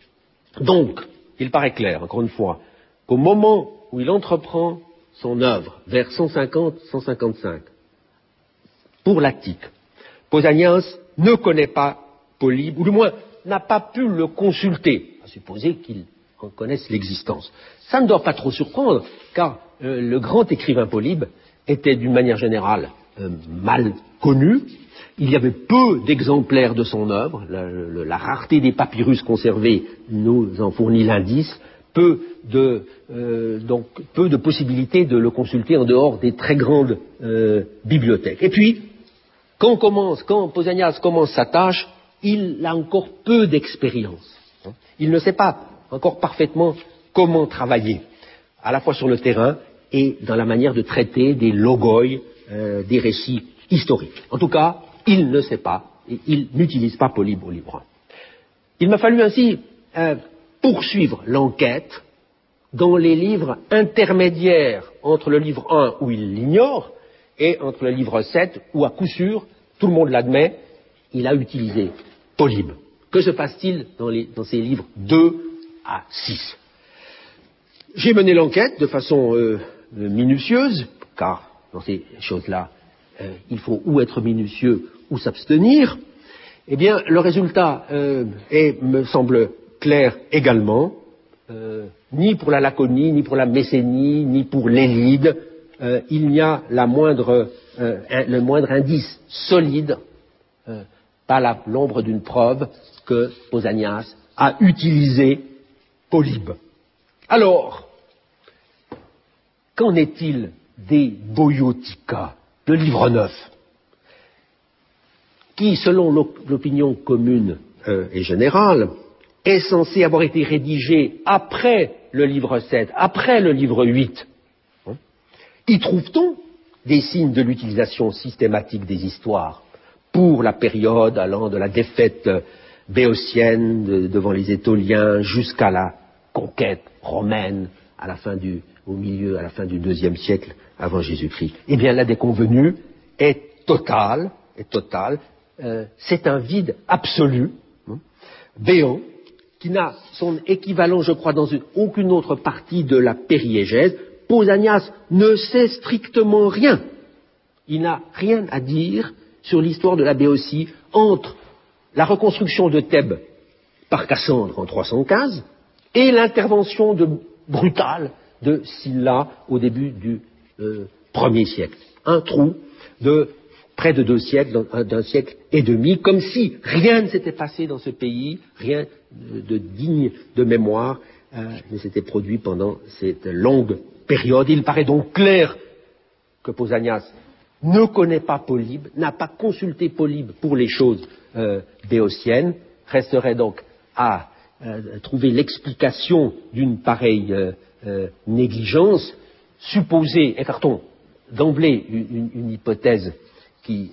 Speaker 5: Donc, il paraît clair, encore une fois, qu'au moment où il entreprend son œuvre, vers cent cinquante à cent cinquante-cinq, pour l'Attique, Pausanias ne connaît pas Polybe, ou du moins n'a pas pu le consulter, à supposer qu'il en connaisse l'existence. Ça ne doit pas trop surprendre, car euh, le grand écrivain Polybe était d'une manière générale euh, mal connu. Il y avait peu d'exemplaires de son œuvre, la, la, la rareté des papyrus conservés nous en fournit l'indice, peu de, euh, donc, peu de possibilités de le consulter en dehors des très grandes euh, bibliothèques. Et puis, quand, on commence, quand Pausanias commence sa tâche, il a encore peu d'expérience. Il ne sait pas encore parfaitement comment travailler, à la fois sur le terrain et dans la manière de traiter des logoi, euh, des récits historiques. En tout cas, il ne sait pas, et il n'utilise pas Polybe au livre un. Il m'a fallu ainsi euh, poursuivre l'enquête dans les livres intermédiaires entre le livre un, où il l'ignore, et entre le livre sept, où à coup sûr, tout le monde l'admet, il a utilisé Polybe. Que se passe-t-il dans, les, dans ces livres deux à six? J'ai mené l'enquête de façon euh, minutieuse, car dans ces choses-là, euh, il faut ou être minutieux ou s'abstenir. Eh bien, le résultat euh, est, me semble clair également, euh, ni pour la Laconie, ni pour la Messénie, ni pour l'Élide, euh, il n'y a la moindre, euh, un, le moindre indice solide, euh, pas la, l'ombre d'une preuve, que Pausanias a utilisé Polybe. Alors, qu'en est-il des Boiotica, le livre neuf, qui, selon l'opinion commune euh, et générale, est censé avoir été rédigé après le livre sept, après le livre huit? Y trouve-t-on des signes de l'utilisation systématique des histoires pour la période allant de la défaite béotienne de, devant les Étoliens jusqu'à la conquête romaine à la fin du, au milieu, à la fin du deuxième siècle avant Jésus-Christ? Eh bien, la déconvenue est totale, est totale. Euh, c'est un vide absolu, hein, béant, qui n'a son équivalent, je crois, dans une, aucune autre partie de la périégèse. Pausanias ne sait strictement rien. Il n'a rien à dire sur l'histoire de la Béotie entre la reconstruction de Thèbes par Cassandre en trois cent quinze et l'intervention de, brutale de Sylla au début du euh, premier siècle. Un trou de près de deux siècles, d'un siècle et demi, comme si rien ne s'était passé dans ce pays, rien de digne de mémoire euh, ne s'était produit pendant cette longue période. Il paraît donc clair que Pausanias ne connaît pas Polybe, n'a pas consulté Polybe pour les choses euh, béotiennes. Resterait donc à euh, trouver l'explication d'une pareille euh, euh, négligence, supposer, écartons d'emblée une, une, une hypothèse qui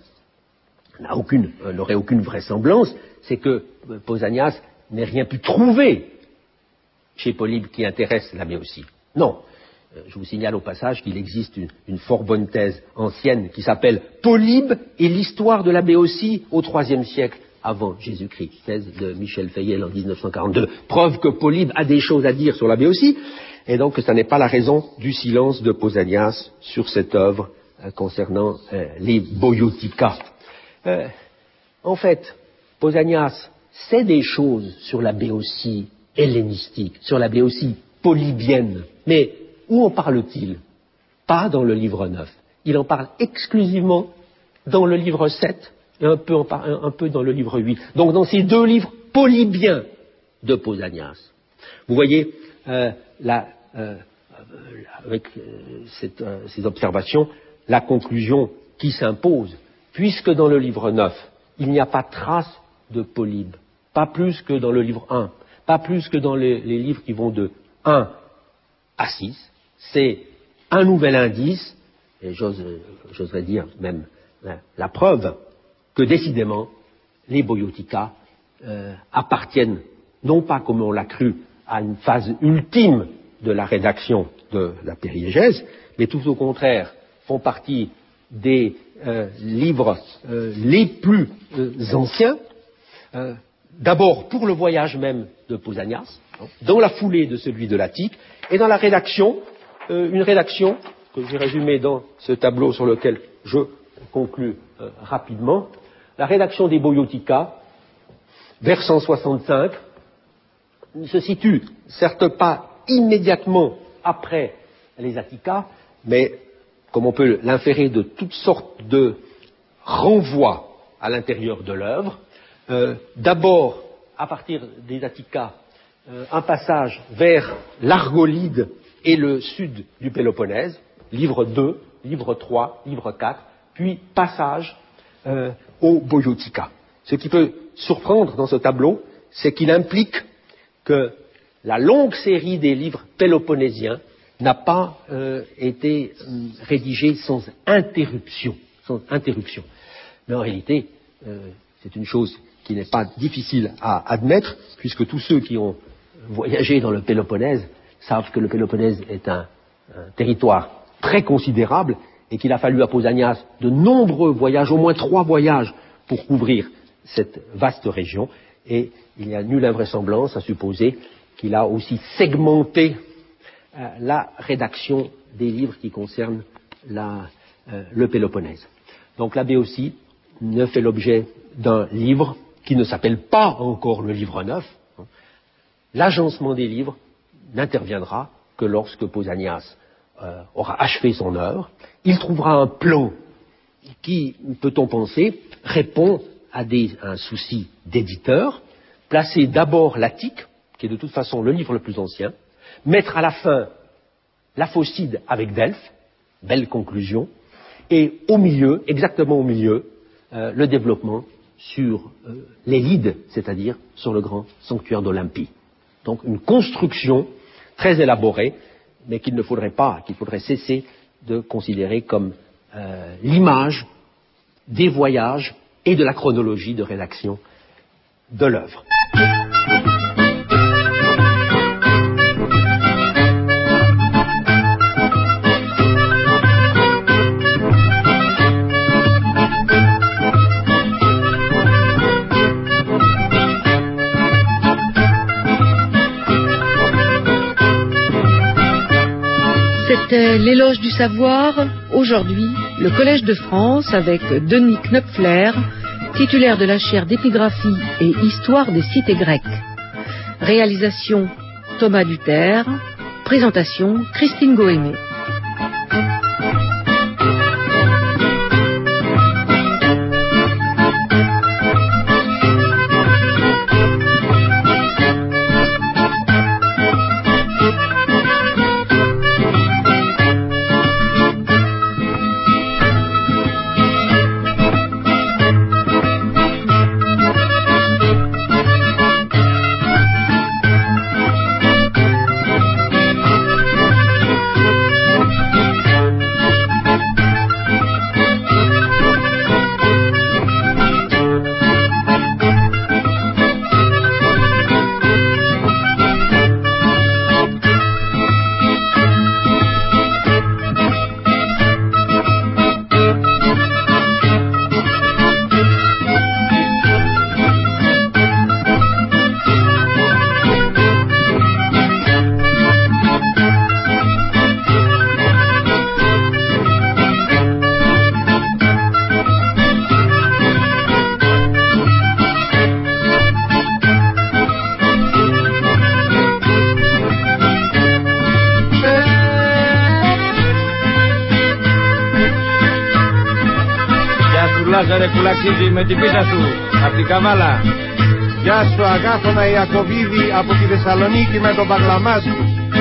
Speaker 5: n'a aucune, n'aurait aucune vraisemblance, c'est que Pausanias n'ait rien pu trouver chez Polybe qui intéresse la Béotie. Non. Je vous signale au passage qu'il existe une, une fort bonne thèse ancienne qui s'appelle Polybe et l'histoire de la Béotie au troisième siècle avant Jésus-Christ, thèse de Michel Fayel en dix-neuf cent quarante-deux. Preuve que Polybe a des choses à dire sur la Béotie, et donc que ce n'est pas la raison du silence de Pausanias sur cette œuvre euh, concernant euh, les Boiotica. Euh, en fait, Pausanias sait des choses sur la Béotie hellénistique, sur la Béotie polybienne, mais où en parle-t-il? Pas dans le livre neuf. Il en parle exclusivement dans le livre sept et un peu, en par... un peu dans le livre huit. Donc dans ces deux livres polybiens de Pausanias. Vous voyez, euh, la, euh, avec euh, cette, euh, ces observations, la conclusion qui s'impose, puisque dans le livre neuf, il n'y a pas trace de Polybe, pas plus que dans le livre un, pas plus que dans les, les livres qui vont de un à six, c'est un nouvel indice, et j'ose, j'oserais dire même la, la preuve, que décidément, les Boiotica euh, appartiennent, non pas comme on l'a cru, à une phase ultime de la rédaction de la périégèse, mais tout au contraire, font partie des euh, livres euh, les plus euh, anciens, euh, d'abord pour le voyage même de Pausanias, dans la foulée de celui de l'Attique, et dans la rédaction, euh, une rédaction que j'ai résumée dans ce tableau sur lequel je conclus euh, rapidement, la rédaction des Boiotica, vers cent soixante-cinq, se situe certes pas immédiatement après les Attica, mais comme on peut l'inférer de toutes sortes de renvois à l'intérieur de l'œuvre, euh, d'abord à partir des Attica, euh, un passage vers l'Argolide et le sud du Péloponnèse, livre deux, livre trois, livre quatre, puis passage euh, aux Boiotica. Ce qui peut surprendre dans ce tableau, c'est qu'il implique que la longue série des livres péloponnésiens n'a pas euh, été euh, rédigée sans interruption, sans interruption. Mais en réalité, euh, c'est une chose qui n'est pas difficile à admettre, puisque tous ceux qui ont voyagé dans le Péloponnèse savent que le Péloponnèse est un, un territoire très considérable et qu'il a fallu à Pausanias de nombreux voyages, au moins trois voyages, pour couvrir cette vaste région, et il n'y a nulle invraisemblance à supposer qu'il a aussi segmenté euh, la rédaction des livres qui concernent la, euh, le Péloponnèse. Donc la Béotie ne fait l'objet d'un livre qui ne s'appelle pas encore le livre neuf. L'agencement des livres n'interviendra que lorsque Pausanias euh, aura achevé son œuvre. Il trouvera un plan qui, peut-on penser, répond à, des, à un souci d'éditeur, placer d'abord l'Attique, qui est de toute façon le livre le plus ancien, mettre à la fin la Phocide avec Delphes, belle conclusion, et au milieu, exactement au milieu, euh, le développement sur euh, les Lydes, c'est-à-dire sur le grand sanctuaire d'Olympie. Donc une construction très élaborée, mais qu'il ne faudrait pas, qu'il faudrait cesser de considérer comme euh, l'image des voyages et de la chronologie de rédaction de l'œuvre.
Speaker 4: C'était l'éloge du savoir. Aujourd'hui, le Collège de France avec Denis Knopfler, titulaire de la chaire d'épigraphie et histoire des cités grecques. Réalisation Thomas Duterre. Présentation Christine Gohémé.
Speaker 6: Λάζαρε Κουλαξίδη με την πίτα σου από την Καβάλα.
Speaker 7: Γεια σου Αγάπωνα Ιακωβίδη από τη Θεσσαλονίκη με τον παγλαμά σου.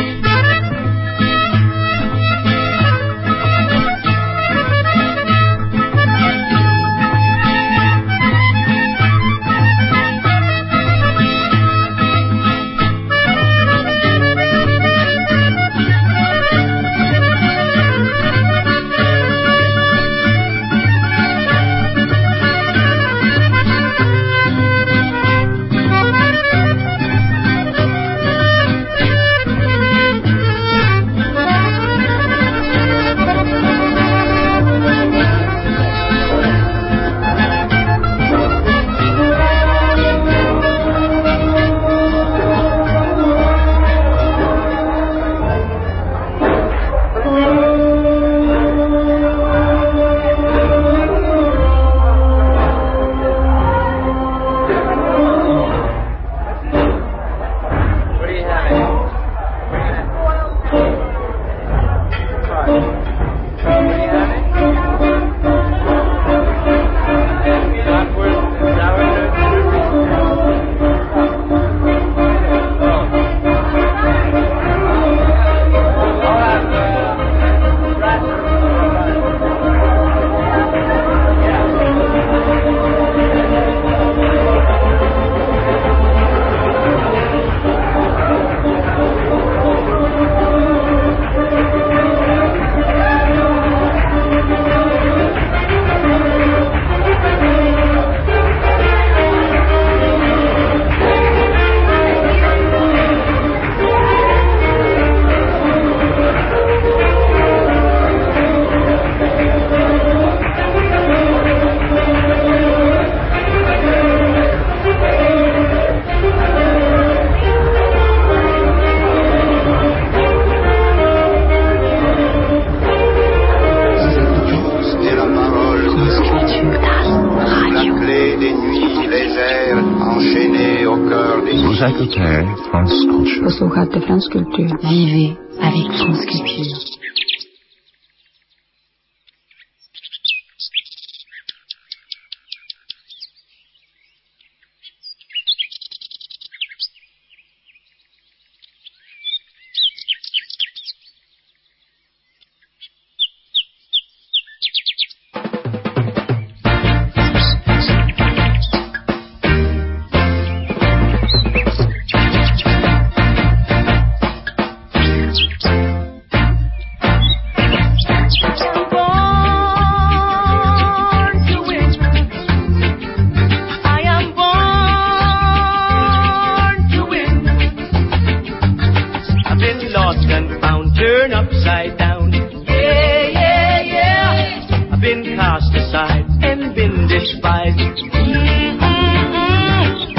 Speaker 1: Posloucháte France Culture. Vivez avec France Culture.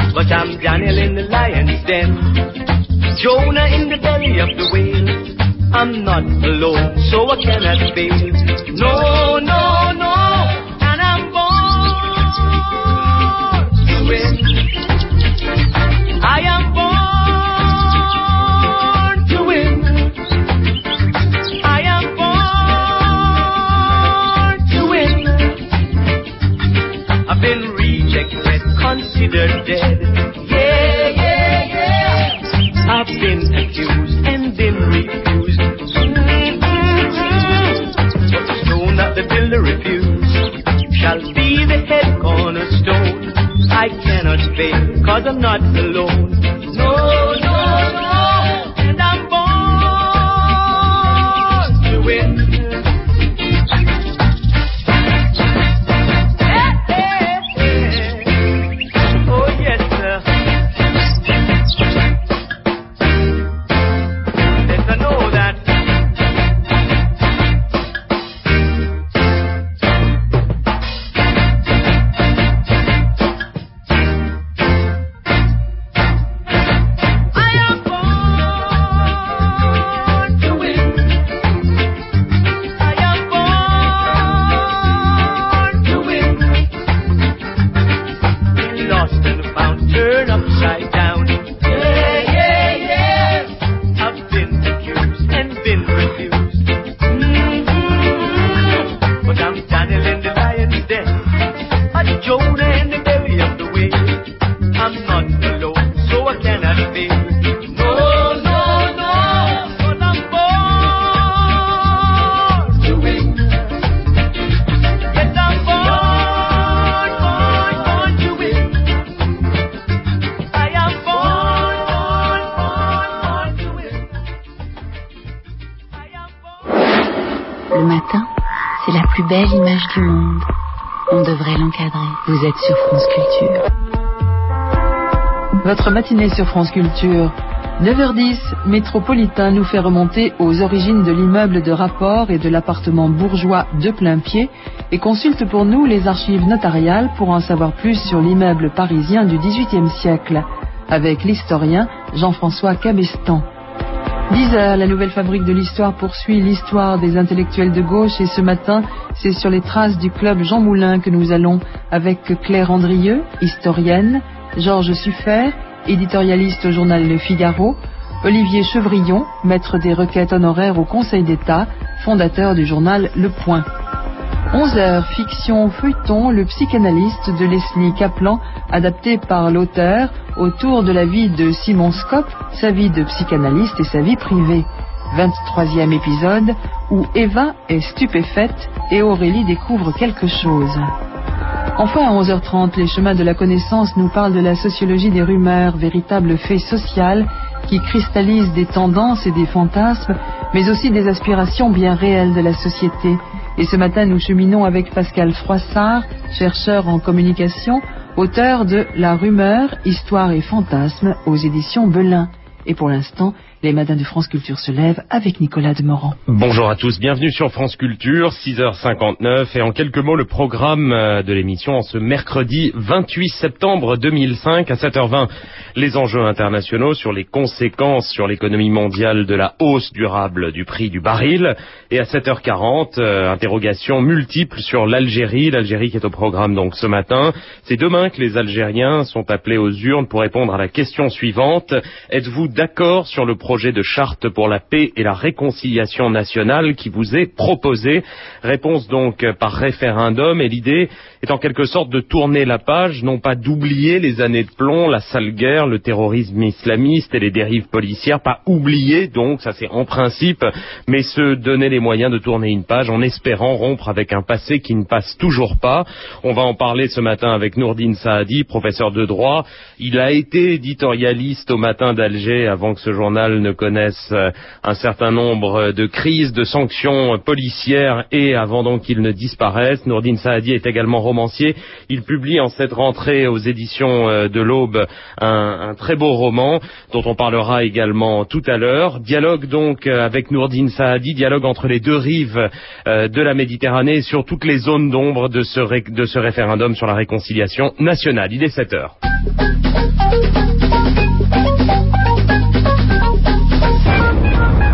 Speaker 8: Daniel in the lion's den, Jonah in the belly of the whale. I'm not alone, so I cannot fail. No, no, no, and I'm born to win. I am born to win. I am born to win. I've been rejected, considered dead. Yeah, yeah, yeah. I've been accused and been refused. Mm-hmm. But the stone that the builder refused shall be the head cornerstone. I cannot fail, cause I'm not alone. No, no, no, and I'm born to win. Yeah, yeah, yeah. Oh, yes, sir. Let her know that.
Speaker 1: Le matin, c'est la plus belle image du monde. On devrait l'encadrer. Vous êtes sur France Culture.
Speaker 9: Votre matinée sur France Culture. neuf heures dix, Métropolitain nous fait remonter aux origines de l'immeuble de rapport et de l'appartement bourgeois de plain-pied et consulte pour nous les archives notariales pour en savoir plus sur l'immeuble parisien du dix-huitième siècle, avec l'historien Jean-François Cabestan. dix heures, la nouvelle fabrique de l'histoire poursuit l'histoire des intellectuels de gauche et ce matin, c'est sur les traces du club Jean Moulin que nous allons avec Claire Andrieux, historienne, Georges Suffert, éditorialiste au journal Le Figaro, Olivier Chevrillon, maître des requêtes honoraires au Conseil d'État, fondateur du journal Le Point. onze heures, fiction feuilleton, le psychanalyste de Leslie Kaplan, adapté par l'auteur autour de la vie de Simon Skop, sa vie de psychanalyste et sa vie privée. vingt-troisième épisode, où Eva est stupéfaite et Aurélie découvre quelque chose. Enfin, à onze heures trente, les chemins de la connaissance nous parlent de la sociologie des rumeurs, véritable fait social qui cristallise des tendances et des fantasmes, mais aussi des aspirations bien réelles de la société. Et ce matin, nous cheminons avec Pascal Froissart, chercheur en communication, auteur de La rumeur, histoire et fantasme aux éditions Belin. Et pour l'instant, les matins de France Culture se lèvent avec Nicolas Demorand.
Speaker 10: Bonjour à tous, bienvenue sur France Culture, six heures cinquante-neuf, et en quelques mots le programme de l'émission en ce mercredi vingt-huit septembre deux mille cinq à sept heures vingt. Les enjeux internationaux sur les conséquences sur l'économie mondiale de la hausse durable du prix du baril, et à sept heures quarante, euh, interrogations multiples sur l'Algérie, l'Algérie qui est au programme donc ce matin. C'est demain que les Algériens sont appelés aux urnes pour répondre à la question suivante: êtes-vous d'accord sur le projet de charte pour la paix et la réconciliation nationale qui vous est proposé? Réponse donc par référendum, et l'idée est en quelque sorte de tourner la page, non pas d'oublier les années de plomb, la sale guerre, le terrorisme islamiste et les dérives policières, pas oublier donc, ça c'est en principe, mais se donner les moyens de tourner une page en espérant rompre avec un passé qui ne passe toujours pas. On va en parler ce matin avec Nourdine Saadi, professeur de droit. Il a été éditorialiste au Matin d'Alger avant que ce journal ne connaisse un certain nombre de crises, de sanctions policières, et avant donc qu'il ne disparaisse. Nourdine Saadi est également romancier. Il publie en cette rentrée aux éditions de l'Aube un, un très beau roman dont on parlera également tout à l'heure. Dialogue donc avec Nourdine Saadi, dialogue entre les deux rives de la Méditerranée et sur toutes les zones d'ombre de ce, ré, de ce référendum sur la réconciliation nationale. Il est sept heures.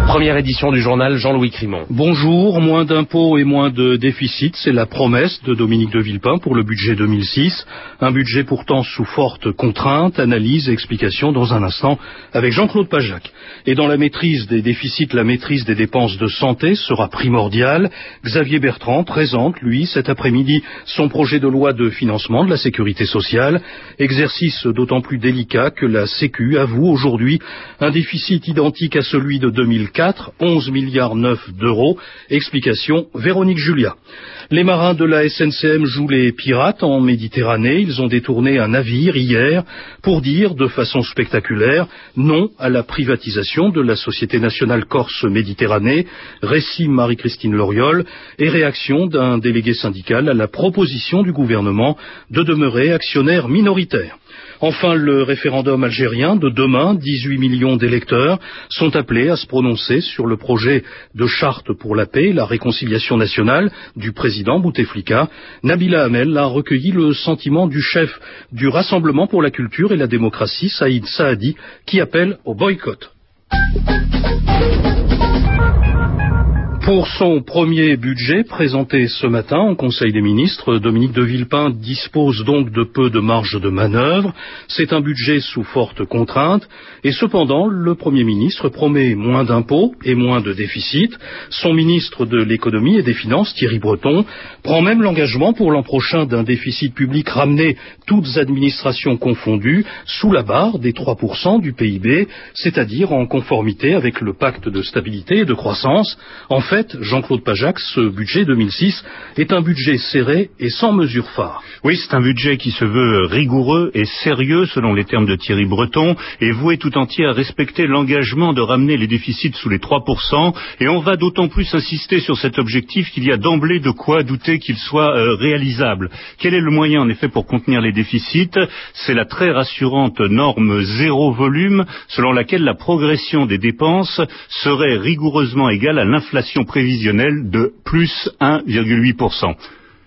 Speaker 10: Première édition du journal Jean-Louis Crimon.
Speaker 11: Bonjour, moins d'impôts et moins de déficit, c'est la promesse de Dominique de Villepin pour le budget deux mille six. Un budget pourtant sous forte contrainte, analyse et explication dans un instant avec Jean-Claude Pajac. Et dans la maîtrise des déficits, la maîtrise des dépenses de santé sera primordiale. Xavier Bertrand présente, lui, cet après-midi, son projet de loi de financement de la sécurité sociale. Exercice d'autant plus délicat que la Sécu avoue aujourd'hui un déficit identique à celui de deux mille quatre, onze milliards neuf d'euros. Explication, Véronique Julia. Les marins de la S N C M jouent les pirates en Méditerranée. Ils ont détourné un navire hier pour dire de façon spectaculaire non à la privatisation de la Société nationale Corse Méditerranée. Récit Marie-Christine Loriol et réaction d'un délégué syndical à la proposition du gouvernement de demeurer actionnaire minoritaire. Enfin, le référendum algérien de demain, dix-huit millions d'électeurs sont appelés à se prononcer sur le projet de charte pour la paix et la réconciliation nationale du président Bouteflika. Nabila Hamel a recueilli le sentiment du chef du Rassemblement pour la culture et la démocratie, Saïd Saadi, qui appelle au boycott. Pour son premier budget présenté ce matin en Conseil des ministres, Dominique de Villepin dispose donc de peu de marge de manœuvre. C'est un budget sous forte contrainte et cependant le Premier ministre promet moins d'impôts et moins de déficit. Son ministre de l'économie et des finances, Thierry Breton, prend même l'engagement pour l'an prochain d'un déficit public ramené, toutes administrations confondues, sous la barre des trois pour cent du P I B, c'est-à-dire en conformité avec le pacte de stabilité et de croissance. En fait, Jean-Claude Pajac, ce budget deux mille six est un budget serré et sans mesure phare.
Speaker 12: Oui, c'est un budget qui se veut rigoureux et sérieux, selon les termes de Thierry Breton, et voué tout entier à respecter l'engagement de ramener les déficits sous les trois pour cent. Et on va d'autant plus insister sur cet objectif qu'il y a d'emblée de quoi douter qu'il soit euh, réalisable. Quel est le moyen, en effet, pour contenir les déficits? C'est la très rassurante norme zéro volume, selon laquelle la progression des dépenses serait rigoureusement égale à l'inflation prévisionnelle de plus un virgule huit pour cent.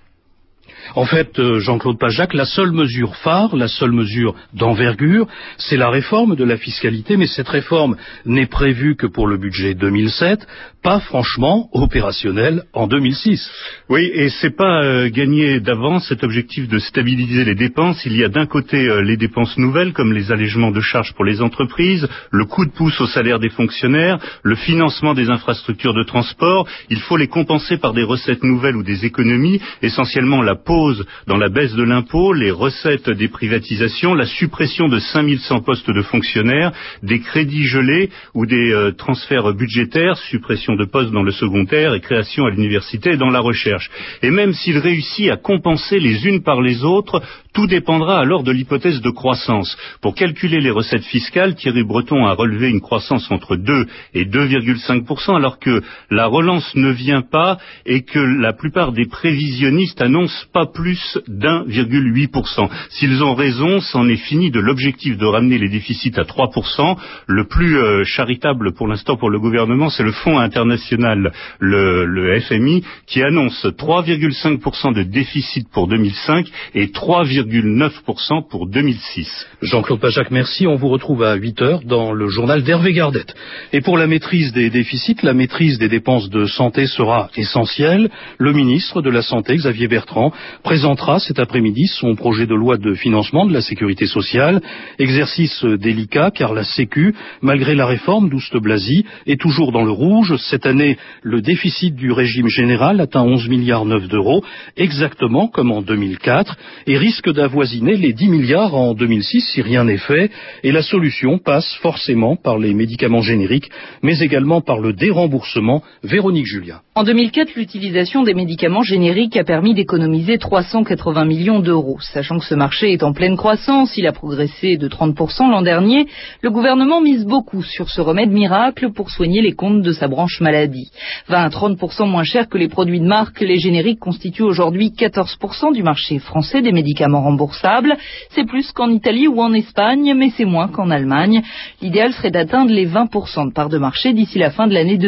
Speaker 11: En fait, Jean-Claude Pajac, la seule mesure phare, la seule mesure d'envergure, c'est la réforme de la fiscalité, mais cette réforme n'est prévue que pour le budget deux mille sept, pas franchement opérationnelle en deux mille six.
Speaker 12: Oui, et c'est pas euh, gagné d'avance cet objectif de stabiliser les dépenses. Il y a d'un côté euh, les dépenses nouvelles, comme les allègements de charges pour les entreprises, le coup de pouce au salaire des fonctionnaires, le financement des infrastructures de transport. Il faut les compenser par des recettes nouvelles ou des économies, essentiellement la pause dans la baisse de l'impôt, les recettes des privatisations, la suppression de cinq mille cent postes de fonctionnaires, des crédits gelés ou des euh, transferts budgétaires, suppression de postes dans le secondaire et création à l'université et dans la recherche. Et même s'il réussit à compenser les unes par les autres, tout dépendra alors de l'hypothèse de croissance. Pour calculer les recettes fiscales, Thierry Breton a relevé une croissance entre deux et deux virgule cinq pour cent, alors que la relance ne vient pas et que la plupart des prévisionnistes annoncent pas plus d'un virgule huit pour cent. S'ils ont raison, c'en est fini de l'objectif de ramener les déficits à trois pour cent. Le plus euh, charitable pour l'instant pour le gouvernement, c'est le Fonds international, le, le F M I, qui annonce trois virgule cinq pour cent de déficit pour deux mille cinq et trois virgule neuf pour cent pour deux mille six.
Speaker 11: Jean-Claude Pajac, merci. On vous retrouve à huit heures dans le journal d'Hervé Gardette. Et pour la maîtrise des déficits, la maîtrise des dépenses de santé sera essentielle. Le ministre de la Santé, Xavier Bertrand, présentera cet après-midi son projet de loi de financement de la sécurité sociale. Exercice délicat car la Sécu, malgré la réforme d'Ouste Blazy, est toujours dans le rouge. Cette année, le déficit du régime général atteint onze milliards neuf d'euros, exactement comme en deux mille quatre, et risque d'avoisiner les dix milliards en deux mille six si rien n'est fait. Et la solution passe forcément par les médicaments génériques, mais également par le déremboursement. Véronique Julien.
Speaker 13: En deux mille quatre, l'utilisation des médicaments génériques a permis d'économiser trois cent quatre-vingts millions d'euros. Sachant que ce marché est en pleine croissance, il a progressé de trente pour cent l'an dernier, le gouvernement mise beaucoup sur ce remède miracle pour soigner les comptes de sa branche maladie. vingt à trente pour cent moins cher que les produits de marque, les génériques constituent aujourd'hui quatorze pour cent du marché français des médicaments remboursables. C'est plus qu'en Italie ou en Espagne, mais c'est moins qu'en Allemagne. L'idéal serait d'atteindre les vingt pour cent de part de marché d'ici la fin de l'année deux mille